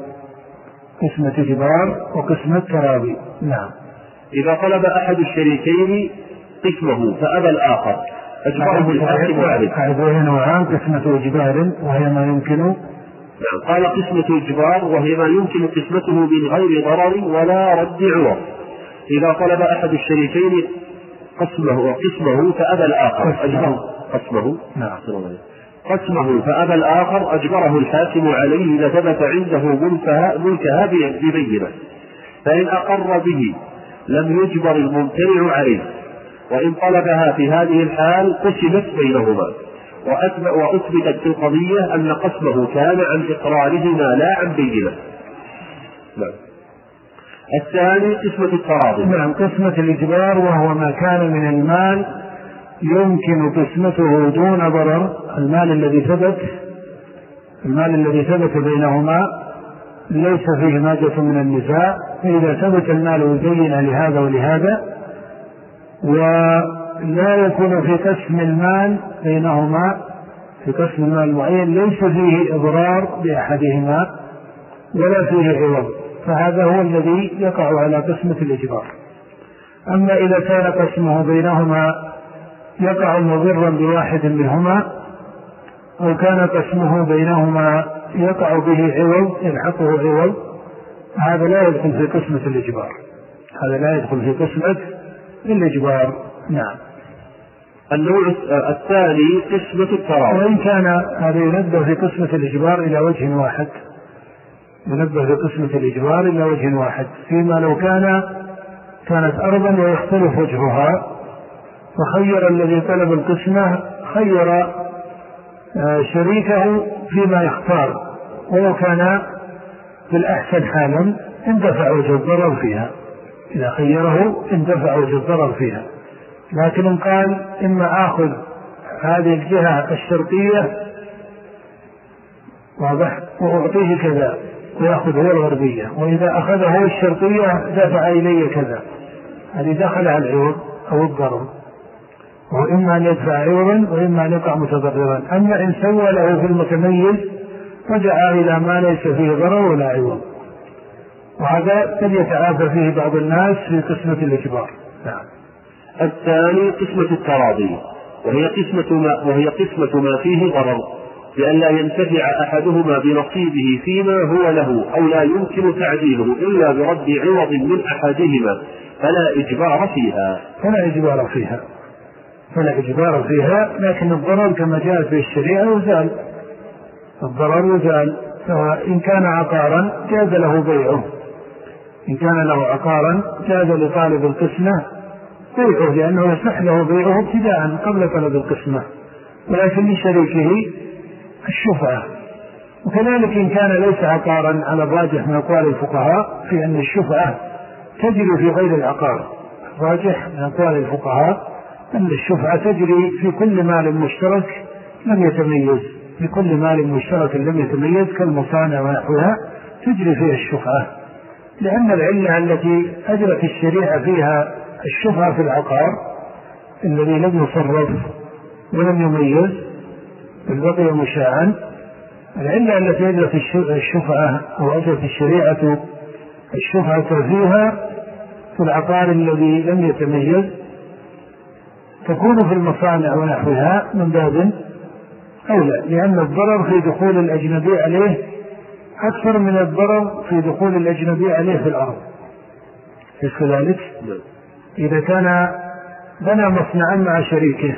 قسمة إجبار وقسمة تراضي. نعم. إذا طلب أحد الشريكين قسمه فأبى الآخر أجبره الحاكم عليه. هذه نوعان: قسمة إجبار وهي ما يمكن. نعم. قال قسمة إجبار وهي ما يمكن قسمته من غير ضرر ولا رد عوض. إذا طلب أحد الشريكين قسمه وقسمه فأبى الآخر أجبره قسمه. نعم. قسمه فأبى الآخر أجبره الحاكم عليه إذا ثبت عنده ملكها ببينة، فإن أقر به لم يجبر الممتنع عليه، وإن طلبها في هذه الحال قسمت بينهما وأثبتت في القضية أن قسمه كان عن إقرارهما لا عن بينة. نعم. الثاني قسمة التراضي. نعم. قسمة الإجبار وهو ما كان من المال يمكن قسمته دون ضرر. المال الذي ثبت المال الذي ثبت بينهما ليس فيه مادة من النزاع، فإذا ثبت المال يبين لهذا ولهذا لا يكون في قسم المال بينهما، في قسم المال المعين ليس فيه إضرار بأحدهما ولا فيه عوض، فهذا هو الذي يقع على قسمة الإجبار. أما إذا كان قسمه بينهما يقع مضرا بواحد منهما، أو كان قسمه بينهما يقع به عوض يلحقه عوض، هذا لا يدخل في قسمة الإجبار، هذا لا يدخل في قسمة الإجبار. نعم. النوع الثاني قسمة التراضي. وإن كان هذا ينبه في قسمة الإجبار إلى وجه واحد، ينبه في قسمة الإجبار إلى وجه واحد، فيما لو كان كانت أرضا ويختلف وجهها، فخير الذي طلب القسمة خير شريكه فيما يختار، ولو كان بالأحسن حالا اندفع وجه الضرر فيها، إذا خيره اندفع وجه الضرر فيها. لكن إن قال إما آخذ هذه الجهة الشرقية واضح وأعطيه كذا ويأخذ هو الغربية، وإذا أخذه الشرقية دفع إلي كذا، هذه دخل على العوض أو الضرر، وإما أن يدفع عوضا وإما أن يقع متضررا. أما إن سوى له في المتميز رجع إلى ما ليس فيه ضرر ولا عوض، وهذا قد يتعافى فيه بعض الناس في قسمة الإجبار. نعم. الثاني قسمة التراضي، وهي قسمة ما, وهي قسمة ما فيه ضرر، لأن لا ينتفع أحدهما بنصيبه فيما هو له أو لا يمكن تعديله إلا برد عوض من أحدهما، فلا إجبار فيها. فلا إجبار فيها فلا إجبار فيها لكن الضرر كما جاء في الشريعة يزال، الضرر يزال. فإن كان عقارا جاز له بيعه، إن كان له عقارا جاز لطالب القسمة بيعه، لأنه يصح له بيعه ابتداء قبل طلب القسمة، ولكن لشريكه الشفعة. وكذلك إن كان ليس عقارا على الراجح من أقوال الفقهاء في أن الشفعة تجري في غير العقار، الراجح من أقوال الفقهاء أن الشفعة تجري في كل مال مشترك لم يتميز، في كل مال مشترك لم يتميز كالمصانع ونحوها تجري فيها الشفعة، لأن العلة التي أجرت الشريعة فيها الشفعة في العقار الذي لم يصرف ولم يميز بل بقي مشاعا، العلة التي أجرت الشفعة أو أجرت الشريعة الشفعة فيها في العقار الذي لم يتميز تكون في المصانع ونحوها من باب أولى، لأن الضرر في دخول الأجنبي عليه أكثر من الضرر في دخول الأجنبي عليه في الأرض. كذلك إذا كان بنى مصنعا مع شريكه،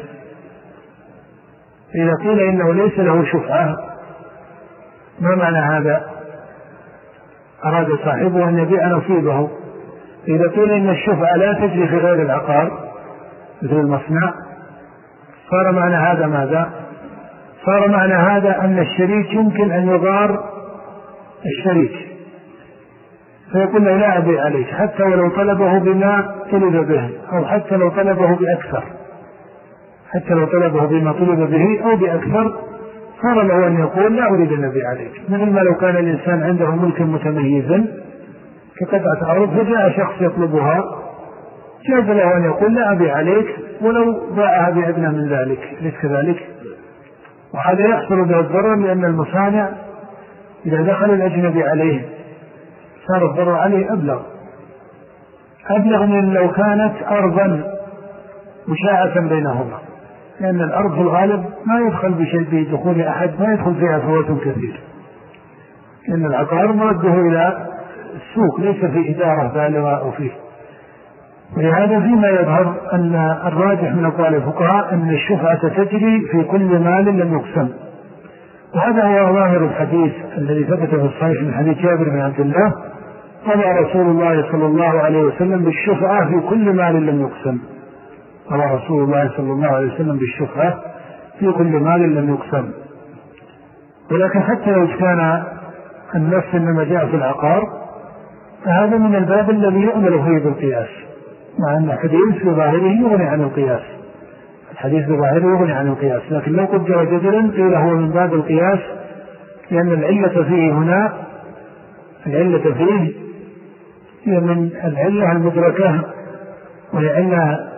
إذا قيل إنه ليس له شفعة، ما معنى هذا؟ أراد صاحبه أن يبيع نصيبه. إذا قيل إن الشفعة لا تجري في غير العقار مثل المصنع، صار معنى هذا ماذا؟ صار معنى هذا أن الشريك يمكن أن يضار الشريك، فيقول له لا أبيع عليك حتى ولو طلبه بما طلب به، أو حتى لو طلبه بأكثر، حتى لو طلبه بما طلب به أو بأكثر، صار له أن يقول لا أريد أن أبيع عليك. مثل ما لو كان الإنسان عنده ملك متميزا كقطعة أرض فجاء شخص يطلبها، جاز له أن يقول لا أبيع عليك ولو باعها بأدنى من ذلك، ليس كذلك؟ وهذا يحصل به الضرر، لأن المصانع إذا دخل الأجنبي عليه صار الضرر عليه أبلغ أبلغ من لو كانت أرضا مشاعة بينهما، لأن الأرض في الغالب ما يدخل بشيء بدخول أحد، ما يدخل فيها فوات كثير، لأن العقار مرده إلى السوق ليس في إدارة بالغة أو فيه. ولهذا فيما يظهر أن الراجح من أقوال الفقهاء أن الشفعة تجري في كل مال لم يقسم، وهذا هو ظاهر الحديث الذي ثبت في الصحيح من حديث جابر بن عبد الله قال رسول الله صلى الله عليه وسلم بالشفعة في كل مال لم يقسم، قال رسول الله صلى الله عليه وسلم بالشفعة في كل مال لم يقسم. ولكن حتى لو كان النص إنما جاء في العقار فهذا من الباب الذي يؤمل فيه بالقياس، مع أن الحديث بظاهره يغني عن القياس، الحديث بظاهره يغني عن القياس، لكن لو قدر جدلا قيل هو من باب القياس، لأن العلة فيه هنا العلة فيه هي من العلة المدركة وهي علة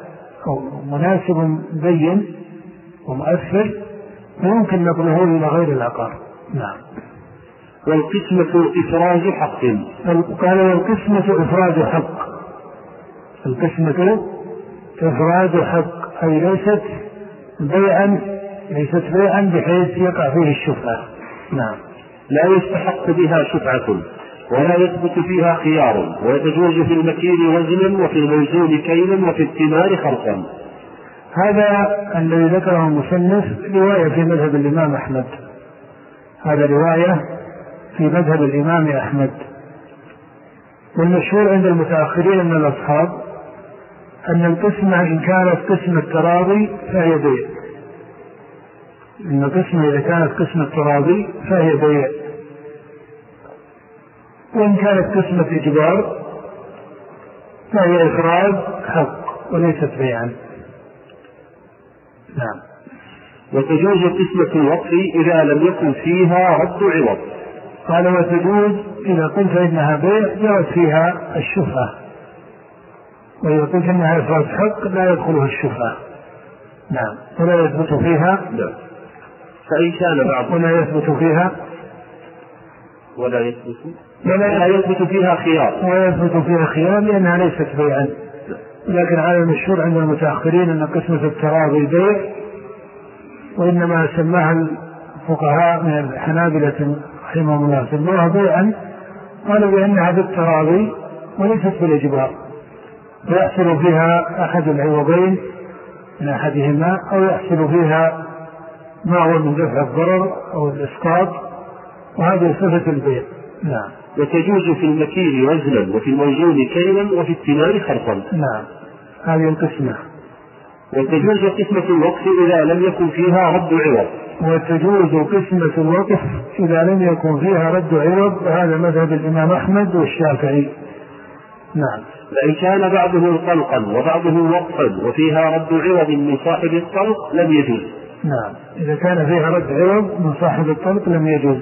أو مناسب بين ومؤثر فيمكن نقله إلى غير العقار. نعم. والقسمة إفراج حق. قال والقسمة إفراج حق. القسمة إفراج حق أي ليست بيعا ليست بيعا بحيث يقع فيه الشفعة. نعم. لا يستحق بها شفعة ولا يثبت فيها خيار، ويتجوز في المكيل وزنا وفي الموزون كيلا وفي الثمار خرقا. هذا الذي ذكره المصنف رواية في مذهب الإمام أحمد. هذا رواية في مذهب الإمام أحمد. والمشهور عند المتأخرين من الأصحاب أن القسمة إن كانت قسمة تراضي فهي بيع. إن القسمة إذا كانت قسمة تراضي فهي بيع، وإن كانت قسمة إجبار فهي إفراد حق وليست بيعا. نعم. وتجوز قسمة الوقف إذا لم يكن فيها رد عوض. قال وتجوز إذا قلت إنها بيع جرت فيها الشفعة، وإذا قلت إنها إفراد حق لا يدخلها الشفعة. نعم. ولا يثبت فيها لا. فإن كان بعض ولا يثبت فيها ولا يثبت ولا يثبت فيها خيار ولا يثبت فيها خيار لأنها ليست بيعا. لكن على المشهور عند المتأخرين أن قسمة التراضي بيع، وإنما سماها الفقهاء من الحنابلة رحمهم الله سموها بيعا، قالوا بأنها بالتراضي وليست بالإجبار، ويحصل فيها أحد العوضين من أحدهما، أو يحصل فيها ما هو من دفع الضرر أو الإسقاط، وهذه صفة البيع. نعم. وتجوز في المكيل وزنا وفي الموزون كيلا وفي الثمار خرقا. نعم. هذه القسمة. وتجوز قسمة الوقف إذا لم يكن فيها رد عوض. وتجوز قسمة الوقف إذا لم يكن فيها رد عوض، وهذا مذهب الإمام أحمد والشافعي. نعم. فإن كان بعضه طلقا وبعضه وقفا وفيها رد عوض من صاحب الطلق لم يجوز. نعم. إذا كان فيها رد عوض من صاحب الطلق لم يجوز.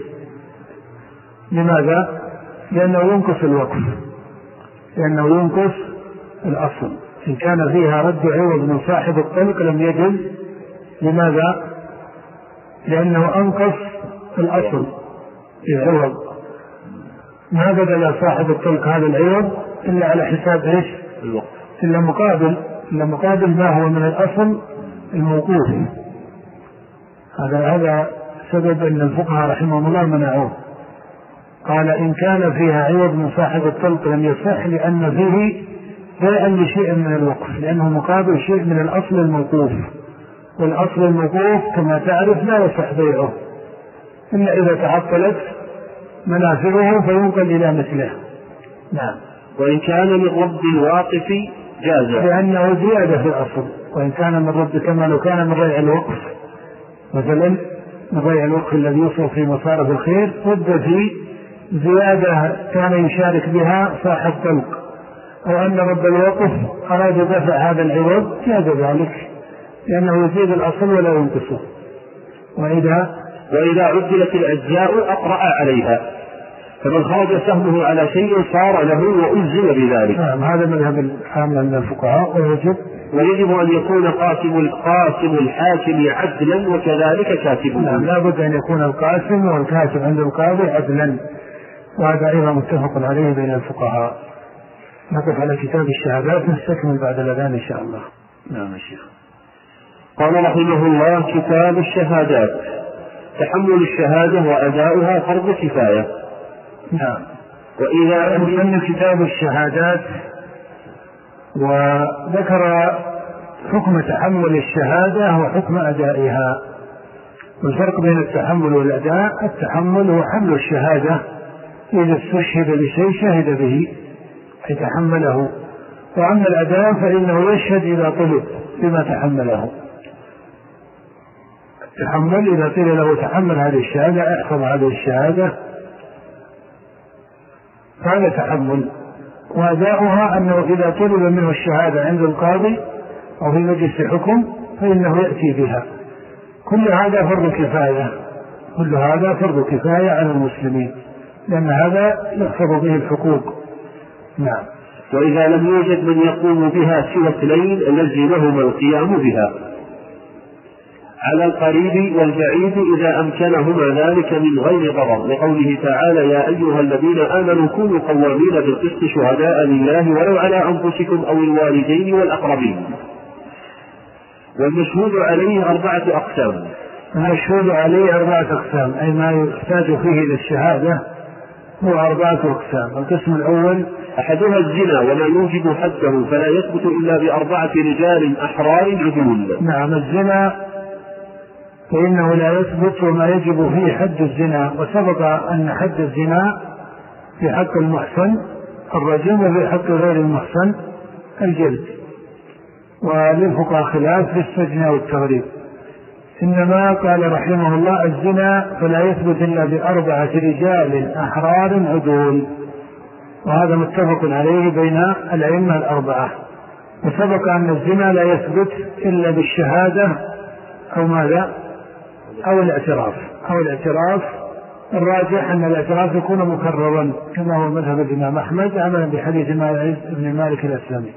لماذا؟ لأنه ينقص الوقف، لأنه ينقص الأصل. إن كان فيها رد عوض من صاحب الطلق لم يجوز. لماذا؟ لأنه أنقص الأصل العوض، ما بدل صاحب الطلق هذا العوض إلا على حساب إيش؟ الوقف. إلا مقابل إلا مقابل ما هو من الأصل الموقوف. هذا هذا سبب أن الفقهاء رحمهم الله منعوه. قال إن كان فيها عوض من صاحب الطلق لم يصح، لأن فيه بيعا لشيء من الوقف، لأنه مقابل شيء من الأصل الموقوف، والأصل الموقوف كما تعرف لا يصح بيعه إلا إذا تعطلت منافعه فينقل إلى مثله. نعم. وإن كان من رد الواقف جاز، لأنه زيادة في الأصل. وإن كان من رد كما لو كان من بيع الوقف مثلا، من بيع الوقف الذي يصرف في مصارف الخير رد فيه زيادة كان يشارك بها صاحب طلق، أو أن رب الوقف أراد دفع هذا العوض جاز ذلك، لأنه يزيد الأصل ولا ينقصه. وإذا وإذا عدلت الأجزاء أقرأ عليها، فمن خرج سهمه على شيء صار له وألزم بذلك. نعم. هذا مذهب العامة من الفقهاء. ويجب ويجب أن يكون قاسم القاسم الحاكم عدلا وكذلك كاتبه. نعم. لا بد أن يكون القاسم والكاتب عند القاضي عدلا، وهذا أيضا متفق عليه بين الفقهاء. نقف على كتاب الشهادات نستكمل بعد الأذان إن شاء الله. نعم الشيخ. قال رحمه الله: كتاب الشهادات. تحمل الشهادة وأداؤها فرض كفاية. نعم. وإذا أمن كتاب الشهادات وذكر حكم تحمل الشهادة وحكم أدائها. والفرق بين التحمل والأداء: التحمل هو حمل الشهادة إذا استشهد بشيء شهد به يتحمله، وأما الأداء فإنه يشهد إذا طلب بما تحمله. التحمل إذا قيل له تحمل هذه الشهادة احفظ هذه الشهادة هذا تحمل. وأداؤها أنه إذا طلب منه الشهادة عند القاضي أو في مجلس الحكم فإنه يأتي بها. كل هذا فرض كفاية، كل هذا فرض كفاية على المسلمين، لأن هذا يحفظ به الحقوق. نعم. وإذا لم يوجد من يقوم بها سوى اثنين لزمهما القيام بها على القريب والبعيد إذا أمكنهما ذلك من غير ضرر، لقوله تعالى: يا أيها الذين آمنوا كونوا قوامين بالقسط شهداء لله ولو على أنفسكم أو الوالدين والأقربين. والمشهود عليه أربعة أقسام. المشهود عليه أربعة أقسام، أي ما يحتاج فيه إلى الشهادة هو أربعة أقسام. القسم الأول أحدها الزنا وما يوجب حده فلا يثبت إلا بأربعة رجال أحرار عدول. نعم، الزنا فإنه لا يثبت وما يجب فيه حد الزنا، وسبق أن حد الزنا في حق المحسن الرجم وفي حق غير المحسن الجلد. وللفقهاء خلاف في السجن والتغريب، إنما قال رحمه الله: الزنا فلا يثبت إلا بأربعة رجال أحرار عدول، وهذا متفق عليه بين الأئمة الأربعة. وسبق أن الزنا لا يثبت إلا بالشهادة أو ماذا؟ أو الاعتراف أو الاعتراف الراجح أن الاعتراف يكون مكررا كما هو مذهب الإمام أحمد عملا بحديث ابن مالك الأسلمي.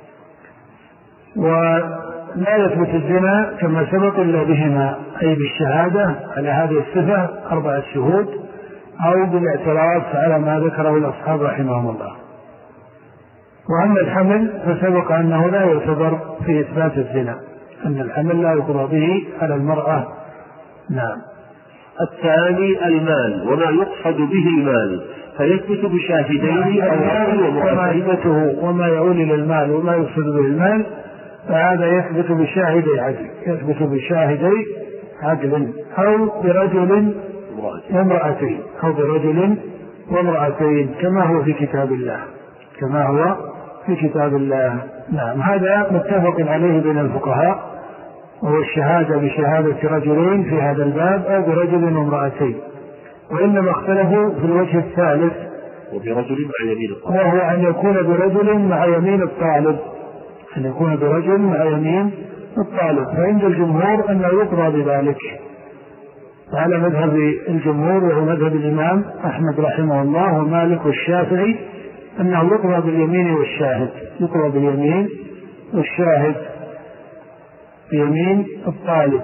ولا يثبت الزنا كما سبق إلا بهما، أي بالشهادة على هذه الصفة أربعة شهود، أو بالاعتراف على ما ذكره الأصحاب رحمهم الله. وأما الحمل فسبق أنه لا يعتبر في إثبات الزنا، أن الحمل لا يقضى به على المرأة. نعم. الثاني المال وما يقصد به المال فيثبت بشاهدين وما وما يعول إلى المال وما يقصد به المال فهذا يثبت بشاهدي عدل، يثبت بشاهدي عدل أو برجل وامرأتين أو برجل وامرأتين كما هو في كتاب الله كما هو في كتاب الله. نعم، هذا متفق عليه بين الفقهاء، وهو الشهادة بشهادة رجلين في هذا الباب أو برجل وامرأتين. وإنما اختلفوا في الوجه الثالث وبرجل مع يمين الطالب، وهو أن يكون برجل مع يمين الطالب أن يكون برجل مع يمين الطالب فعند الجمهور أنه يقضى بذلك، وعلى مذهب الجمهور وهو مذهب الإمام أحمد رحمه الله ومالك والشافعي أنه يقضى باليمين والشاهد، يقضى باليمين والشاهد بيمين الطالب،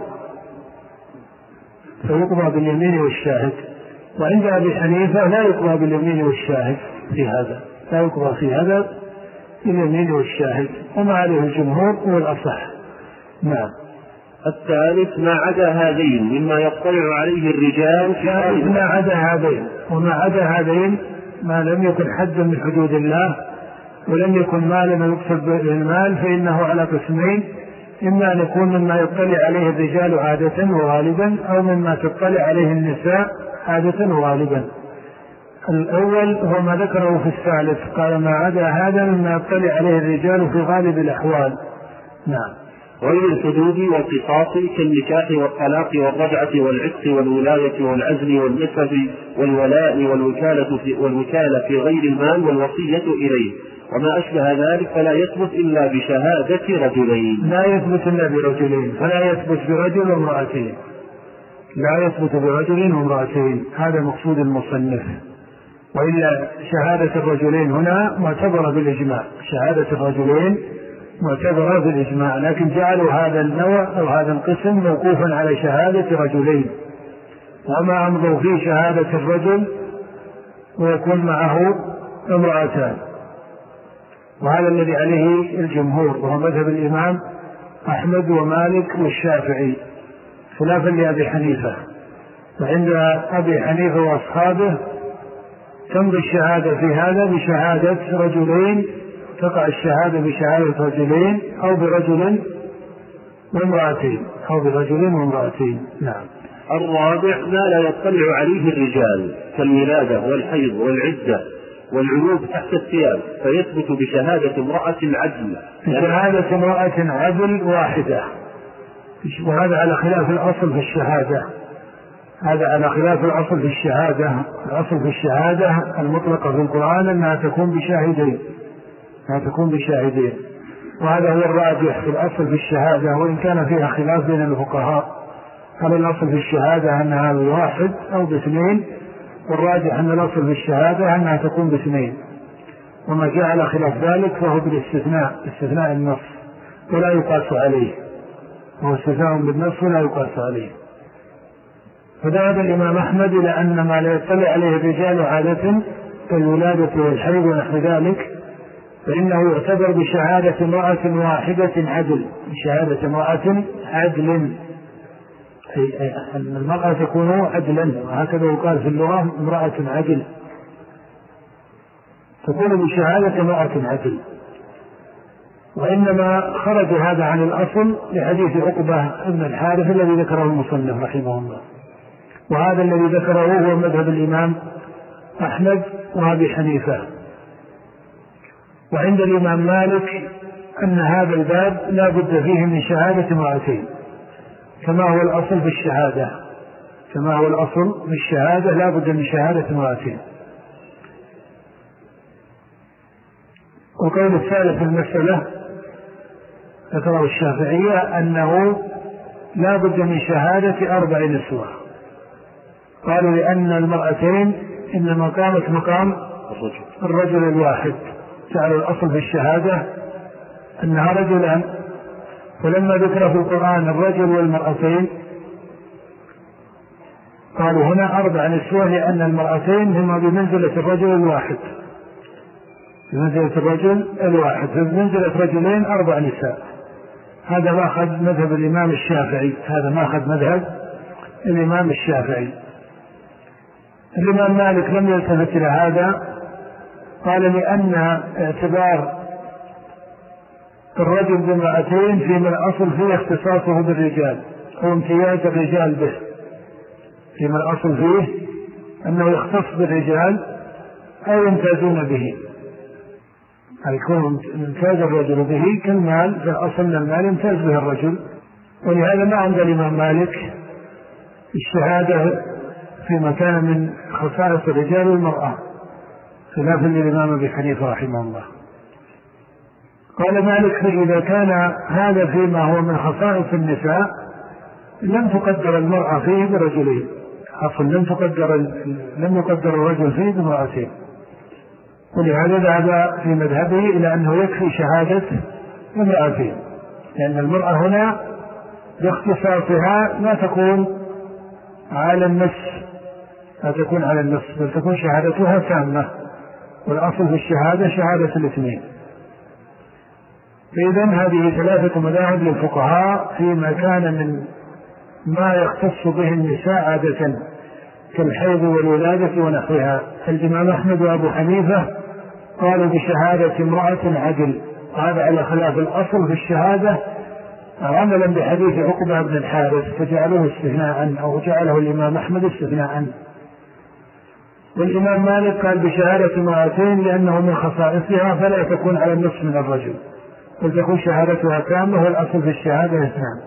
فيقضى باليمين والشاهد. وعند أبي حنيفة لا يقضى باليمين والشاهد في هذا، لا يقضى في هذا باليمين والشاهد، وما عليه الجمهور هو الأصح. نعم. الثالث ما عدا هذين مما يطلع عليه الرجال في ما عدا هذين، وما عدا هذين ما لم يكن حدا من حدود الله ولم يكن مالا يقصد به المال فإنه على قسمين: إما أن يكون مما يطلع عليه الرجال عادة وغالبا، أو مما تطلع عليه النساء عادة وغالبا. الأول هو ما ذكره في الثالث، قال ما عدا هذا مما يطلع عليه الرجال في غالب الأحوال. نعم. غير الحدود والقصاص كالنكاح والطلاق والرجعة والعتق والولاية والعزل والنسب والولاء والوكالة في, والوكالة في غير المال والوصية إليه وما أشبه ذلك فلا يثبت إلا بشهادة رجلين. لا يثبت إلا برجلين، فلا يثبت برجل وامرأتين، لا يثبت برجل وامرأتين، هذا مقصود المصنف. وإلا شهادة الرجلين هنا معتبرة بالإجماع، شهادة الرجلين معتبرة بالإجماع، لكن جعلوا هذا النوع أو هذا القسم موقوفا على شهادة رجلين، وما أمضوا فيه شهادة الرجل ويكون معه امرأتان، وهذا الذي عليه الجمهور وهو مذهب الإمام أحمد ومالك والشافعي، خلافا لأبي حنيفة. وعند أبي حنيفة وأصحابه تمضي الشهادة في هذا بشهادة رجلين، تقع الشهادة بشهادة رجلين أو برجل وامرأتين أو برجل وامرأتين. نعم. الرابع ما لا يطلع عليه الرجال كالولادة والحيض والعدة والعيوب تحت الثياب فيثبت بشهادة امرأة العدل، بشهادة امرأة عدل واحدة، وهذا على خلاف الأصل في الشهادة، هذا على خلاف الأصل في الشهادة. الأصل في الشهادة المطلقة في القرآن أنها تكون بشاهدين، أنها تكون بشاهدين، وهذا هو الراجح في الأصل في الشهادة، وإن كان فيها خلاف بين الفقهاء هل الأصل في الشهادة أنها بواحد أو باثنين، والراجح أن الأصل في الشهادة أنها تكون باثنين. وما جاء على خلاف ذلك فهو بالاستثناء، استثناء النص ولا يقاس عليه، هو استثناء بالنص ولا يقاس عليه. فذهب الإمام أحمد إلى أن ما لا يطلع عليه الرجال عادة كالولادة والحيض ونحو ذلك فإنه يعتبر بشهادة امرأة واحدة عدل، بشهادة امرأة عدل، أن المرأة تكون عدلا، وهكذا يقال في اللغة امرأة عدل، تكون بشهادة امرأة عدل. وإنما خرج هذا عن الأصل لحديث عقبة بن الحارث الذي ذكره المصنف رحمه الله، وهذا الذي ذكره هو مذهب الإمام أحمد وأبي حنيفة. وعند الإمام مالك أن هذا الباب لا بد فيه من شهادة امرأتين كما هو الأصل في الشهادة، كما هو الأصل في الشهادة لا بد من شهادة امرأتين. والقول الثالث في المسألة ذكره الشافعية أنه لا بد من شهادة أربع نسوة، قالوا لأن المرأتين إنما قامت مقام الرجل الواحد، جعل الأصل في الشهادة أنها رجلان، فلما ذكر في القرآن الرجل والمرأتين قالوا هنا أربع نسوة لأن المرأتين هما بمنزلة الرجل الواحد، بمنزلة الرجل الواحد، بمنزلة رجلين أربع نساء. هذا ما أخذ مذهب الإمام الشافعي، هذا ما أخذ مذهب الإمام الشافعي. الإمام مالك لم يلتفت إلى هذا، قال لأن اعتبار الرجل بامرأتين فيما الأصل فيه اختصاصه بالرجال أو امتياز الرجال به، فيما الأصل فيه أنه يختص بالرجال أو يمتازون به، يكون امتاز الرجل به كالمال، في الأصل من المال يمتاز به الرجل. ولهذا ما عند الإمام مالك الشهادة فيما كان من خصائص الرجال والمرأة، خلافا للإمام أبي حنيفة رحمه الله. قال مالك فإذا كان هذا فيما هو من خصائص النساء لم تقدر المرأة فيه برجلين، أصلا لم تقدر لم يقدر الرجل فيه بامرأتين، ولهذا ذهب في مذهبه إلى أنه يكفي شهادة امرأتين، لأن المرأة هنا باختصاصها لا تكون على النصف، لا تكون على النصف بل تكون شهادتها تامة، والأصل في الشهادة شهادة الاثنين. فإذا هذه ثلاثة مذاهب للفقهاء فيما كان من ما يختص به النساء عادة كالحيض والولادة ونحوها. الإمام أحمد وأبو حنيفة قالوا بشهادة امرأة عدل، وهذا على خلاف الأصل في الشهادة عملا بحديث عقبة بن الحارث فجعلوه استثناء، أو جعله الإمام أحمد استثناء. والإمام مالك قال بشهادة امرأتين لأنه من خصائصها فلا تكون على النصف من الرجل بل تكون شهادتها كاملة، والأصل في الشهادة اثنان.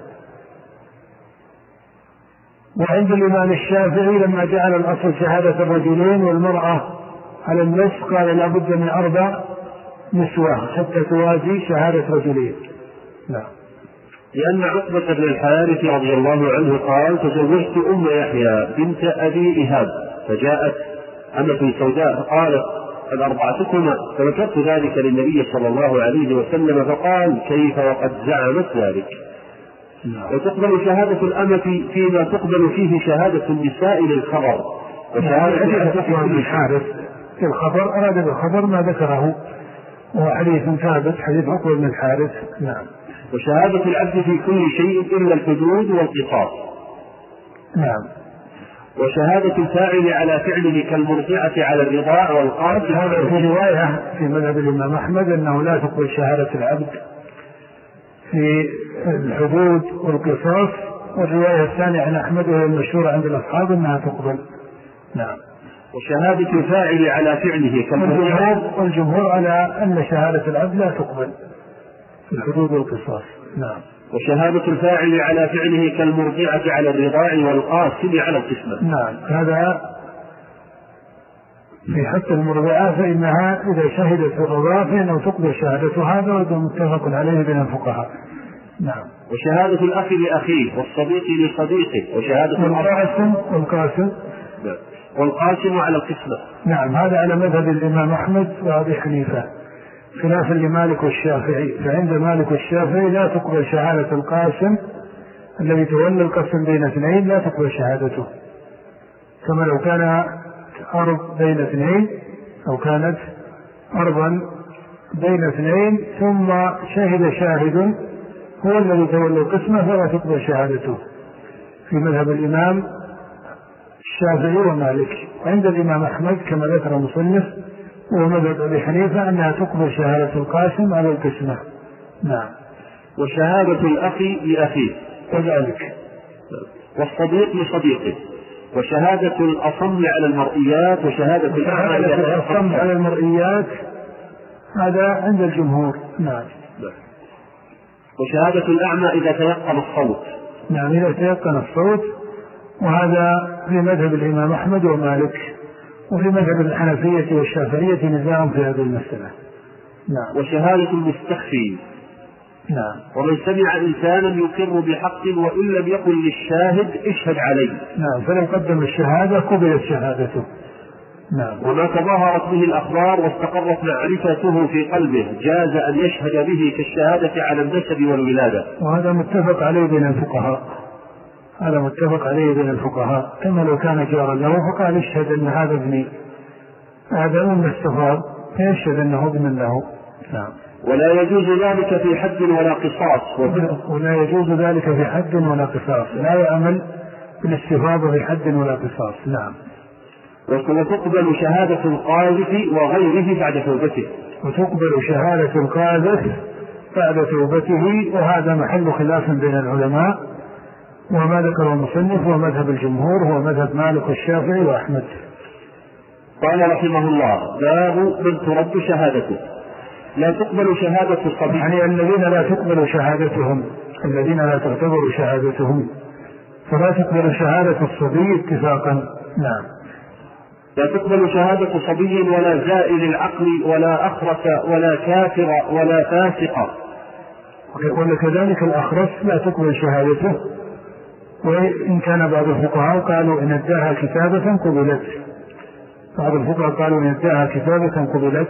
وعند الإمام الشافعي لما جعل الأصل شهادة الرجلين والمرأة على النصف قال لا بد من أربع نسوة حتى توازي شهادة رجلين. لا. لأن عقبة بن الحارث رضي الله عنه قال تزوجت أم يحيى بنت أبي إيهاب فجاءت أمة سوداء فقالت قد أرضعتكما، فذكرت ذلك للنبي صلى الله عليه وسلم فقال كيف وقد زعمت ذلك. وتقبل شهادة الأمة فيما تقبل فيه شهادة النساء للخبر، وشهادة عقبة بن الحارث في الخبر أراد بالخبر ما ذكره وهو حديث ثابت، حديث عقبة بن الحارث. نعم. وشهادة العبد في كل شيء إلا الحدود والقصاص. نعم. وشهادة الفاعل على فعله كالمرضعة على الرضاع والقاتل. هذا في رواية في مذهب الإمام أحمد أنه لا تقبل شهادة العبد في الحدود والقصاص، والرواية الثانية عن أحمد وهي المشهورة عند الأصحاب أنها تقبل. نعم. وشهادة الفاعل على فعله كالمرضعة، والجمهور على أن شهادة العبد لا تقبل في الحدود والقصاص. نعم. وشهادة الفاعل على فعله كالمرضعة على الرضاع والقاسم على القسمة. نعم. هذا في حق المرضعة فإنها إذا شهدت الرضاع فإنه تقبل شهادتها، هذا متفق عليه بين الفقهاء. نعم. وشهادة الأخ لأخيه والصديق لصديقه وشهادة القاسم والقاسم والقاسم على القسمة. نعم، هذا على مذهب الإمام أحمد وأبي حنيفة، خلافا لمالك والشافعي. فعند مالك والشافعي لا تقبل شهادة القاسم الذي تولى القسم بين اثنين، لا تقبل شهادته، كما لو كان أرض بين اثنين أو كانت أرضا بين اثنين ثم شهد شاهد هو الذي تولى القسمة فلا تقبل شهادته في مذهب الإمام الشافعي ومالك. عند الإمام أحمد كما ذكر المصنف ومذهب أبي حنيفة أنها تقبل شهادة القاسم على القسمة. نعم. وشهادة الأخ لأخيه كذلك، والصديق لصديقه، وشهادة الأصم على المرئيات، وشهادة الأصم على المرئيات هذا عند الجمهور. نعم. وشهادة الأعمى إذا تيقن الصوت. نعم، إذا تيقن الصوت، وهذا في مذهب الإمام أحمد ومالك، وفي مذهب الحنفية والشافعية نزاع في هذه المسألة. نعم. وشهادة المستخفي. نعم. ومن سمع إنسانا يقر بحق وإن لم يقل للشاهد اشهد عليه. نعم، فلو قدم الشهادة قبلت شهادته. نعم. وما تظاهرت به الأخبار واستقرت معرفته في قلبه جاز أن يشهد به كالشهادة على النسب والولادة. وهذا متفق عليه بين الفقهاء، هذا متفق عليه بين الفقهاء، كما لو كان جارا له فقال اشهد أن هذا ابني، هذا من استفاض فيشهد أنه ابن له. نعم. ولا يجوز ذلك في حد ولا قصاص. ولا يجوز ذلك في حد ولا قصاص، لا يعمل بالاستفاضة في حد ولا قصاص. نعم. وتقبل شهادة القاذف وغيره بعد توبته. وتقبل شهادة القاذف بعد توبته، وهذا محل خلاف بين العلماء، وما ذكر المصنف ومذهب الجمهور هو مذهب مالك والشافعي وأحمد. قال رحمه الله: باب من ترد شهادته. لا تقبل شهادة الصبي، يعني الذين لا تقبل شهادتهم، الذين لا تعتبر شهادتهم، فلا تقبل شهادة الصبي اتفاقا. نعم. لا تقبل شهادة صبي ولا زائل العقل ولا أخرس ولا كافر ولا فاسق. ويقول كذلك الأخرس لا تقبل شهادته، وإن كان بعض الفقهاء قالوا إن ادعاها كتابة قبلت، بعض الفقهاء قالوا إن ادعاها كتابة قبلت.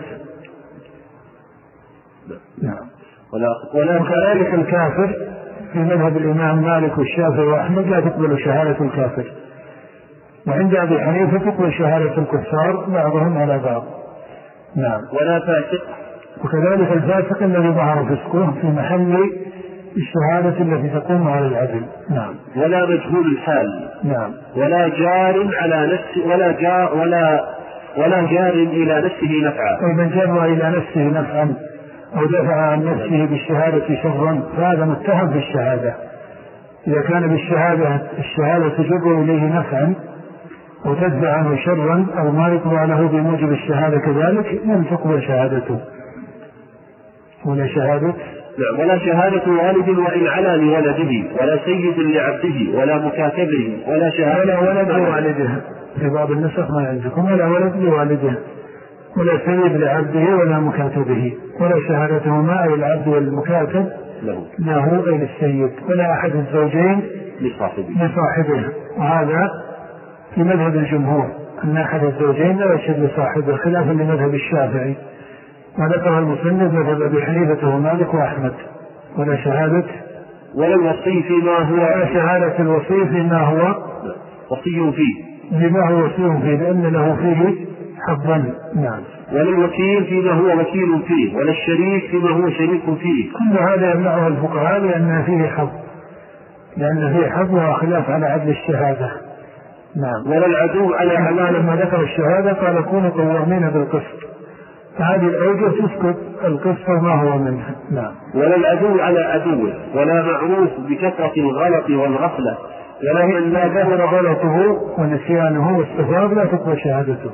نعم. ولا ولا وكذلك الكافر في مذهب الإمام مالك والشافعي وأحمد لا تقبل شهادة الكافر، وعند أبي حنيفة تقبل شهادة الكفار بعضهم على بعض. نعم. ولا فاسق. وكذلك الفاسق الذي ظهر فسقه في محل الشهادة التي تقوم على العدل. نعم. ولا مجهول الحال. نعم. ولا جار على نفسه ولا جار ولا ولا جار إلى نفسه نفعا. ومن جر إلى نفسه نفعا أو دفع عن نفسه بالشهادة شرا فهذا متهم في الشهادة. إذا كان بالشهادة الشهادة تجر إليه نفعا أو تدفع عنه شرا أو ما يقضى له بموجب الشهادة كذلك لم تقبل شهادته. ولا شهادة ولا شهادة والد وإن علا لولده، ولا سيد لعبده، ولا مكاتبه، ولا شهادة ولا ولد لوالده، في بعض النسخ ما عندكم ولا ولد لوالده، ولا سيد لعبده ولا مكاتبه، ولا شهادتهما أي العبد والمكاتب له له أي للسيد، ولا أحد الزوجين لصاحبه لصاحبه. وهذا في مذهب الجمهور أن أحد الزوجين لا يشهد لصاحبه، خلافا لمذهب الشافعي، وذكر المصنف مذهب أبي حنيفة ومالك وأحمد. ولا شهادة ولا الوصي فيما هو ولا شهادة الوصي فيما هو وصي فيه لما هو وصي فيه لأن له فيه حظا. نعم. ولا الوكيل فيما هو وكيل فيه، ولا الشريك فيما هو شريك فيه. كل هذا يمنعه الفقهاء لأن فيه حظ، لأن فيه حظ وخلاف على عدل الشهادة. نعم. ولا العدو على الله لما ذكر الشهادة قال كونوا قوامين بالقسط، فهذه الأوجه تسقط القسط ما هو منها. نعم. ولا العدو على عدوه، ولا معروف بكثرة الغلط والغفلة، ولا من لا ظهر غلطه ونسيانه واستفاض لا تقبل شهادته.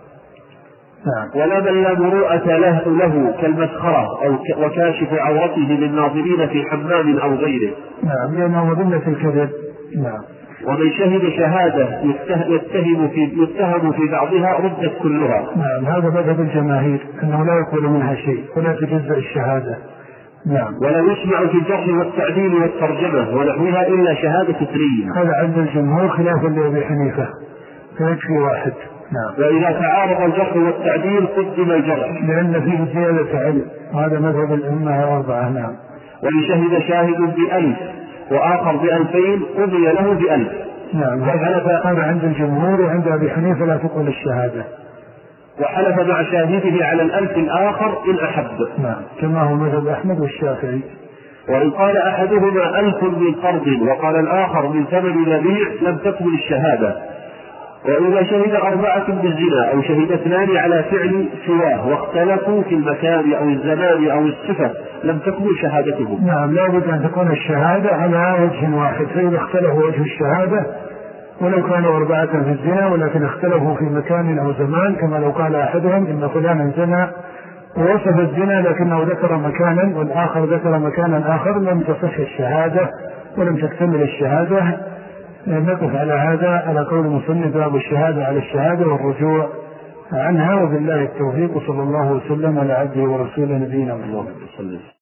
نعم. ولا من لا مروءة له, له كالمسخرة أو وكاشف عورته للناظرين في حمام أو غيره. نعم، لأنه مظنة الكذب. نعم. ومن شهد شهادة يتهم في, يتهم في بعضها ردت كلها. نعم، هذا مذهب الجماهير أنه لا يقبل منها شيء ولا تجزأ الشهادة. نعم. ولا يسمع في الجرح والتعديل والترجمة ونحوها إلا شهادة اثنين. هذا عند الجمهور خلافا لأبي حنيفة، فيكفي واحد. نعم. وإذا تعارض الجرح والتعديل قدم الجرح لأن فيه زيادة علم، وهذا مذهب الأمة الأربعة. نعم. وإن شهد شاهد بألف وآخر بألفين قضي له بألف. نعم. هذا عند الجمهور، وعند أبي حنيفة لا تقبل الشهادة. وحلف مع شاهده على الألف الآخر إن أحب. نعم، كما هو مذهب أحمد والشافعي. وإن قال أحدهما ألف من قرض وقال الآخر من ثمن مبيع لم تكمل الشهادة. وإذا شهد أربعة بالزنا أو شهد اثنان على فعل سواه واختلفوا في المكان أو الزمان أو الصفة لم تكمل شهادتهم. نعم، لا بد أن تكون الشهادة على وجه واحد، فإذا اختلفوا وجه الشهادة ولو كانوا أربعة في الزنا ولكن اختلفوا في مكان أو زمان، كما لو قال أحدهم إن فلانا زنى ووصف الزنا لكنه ذكر مكانا والآخر ذكر مكانا آخر، لم تصح الشهادة ولم تكتمل الشهادة. نقف على هذا على قول المصنف باب الشهادة على الشهادة والرجوع عنها، وبالله التوفيق، وصلى الله وسلم على عبده ورسوله نبينا محمد.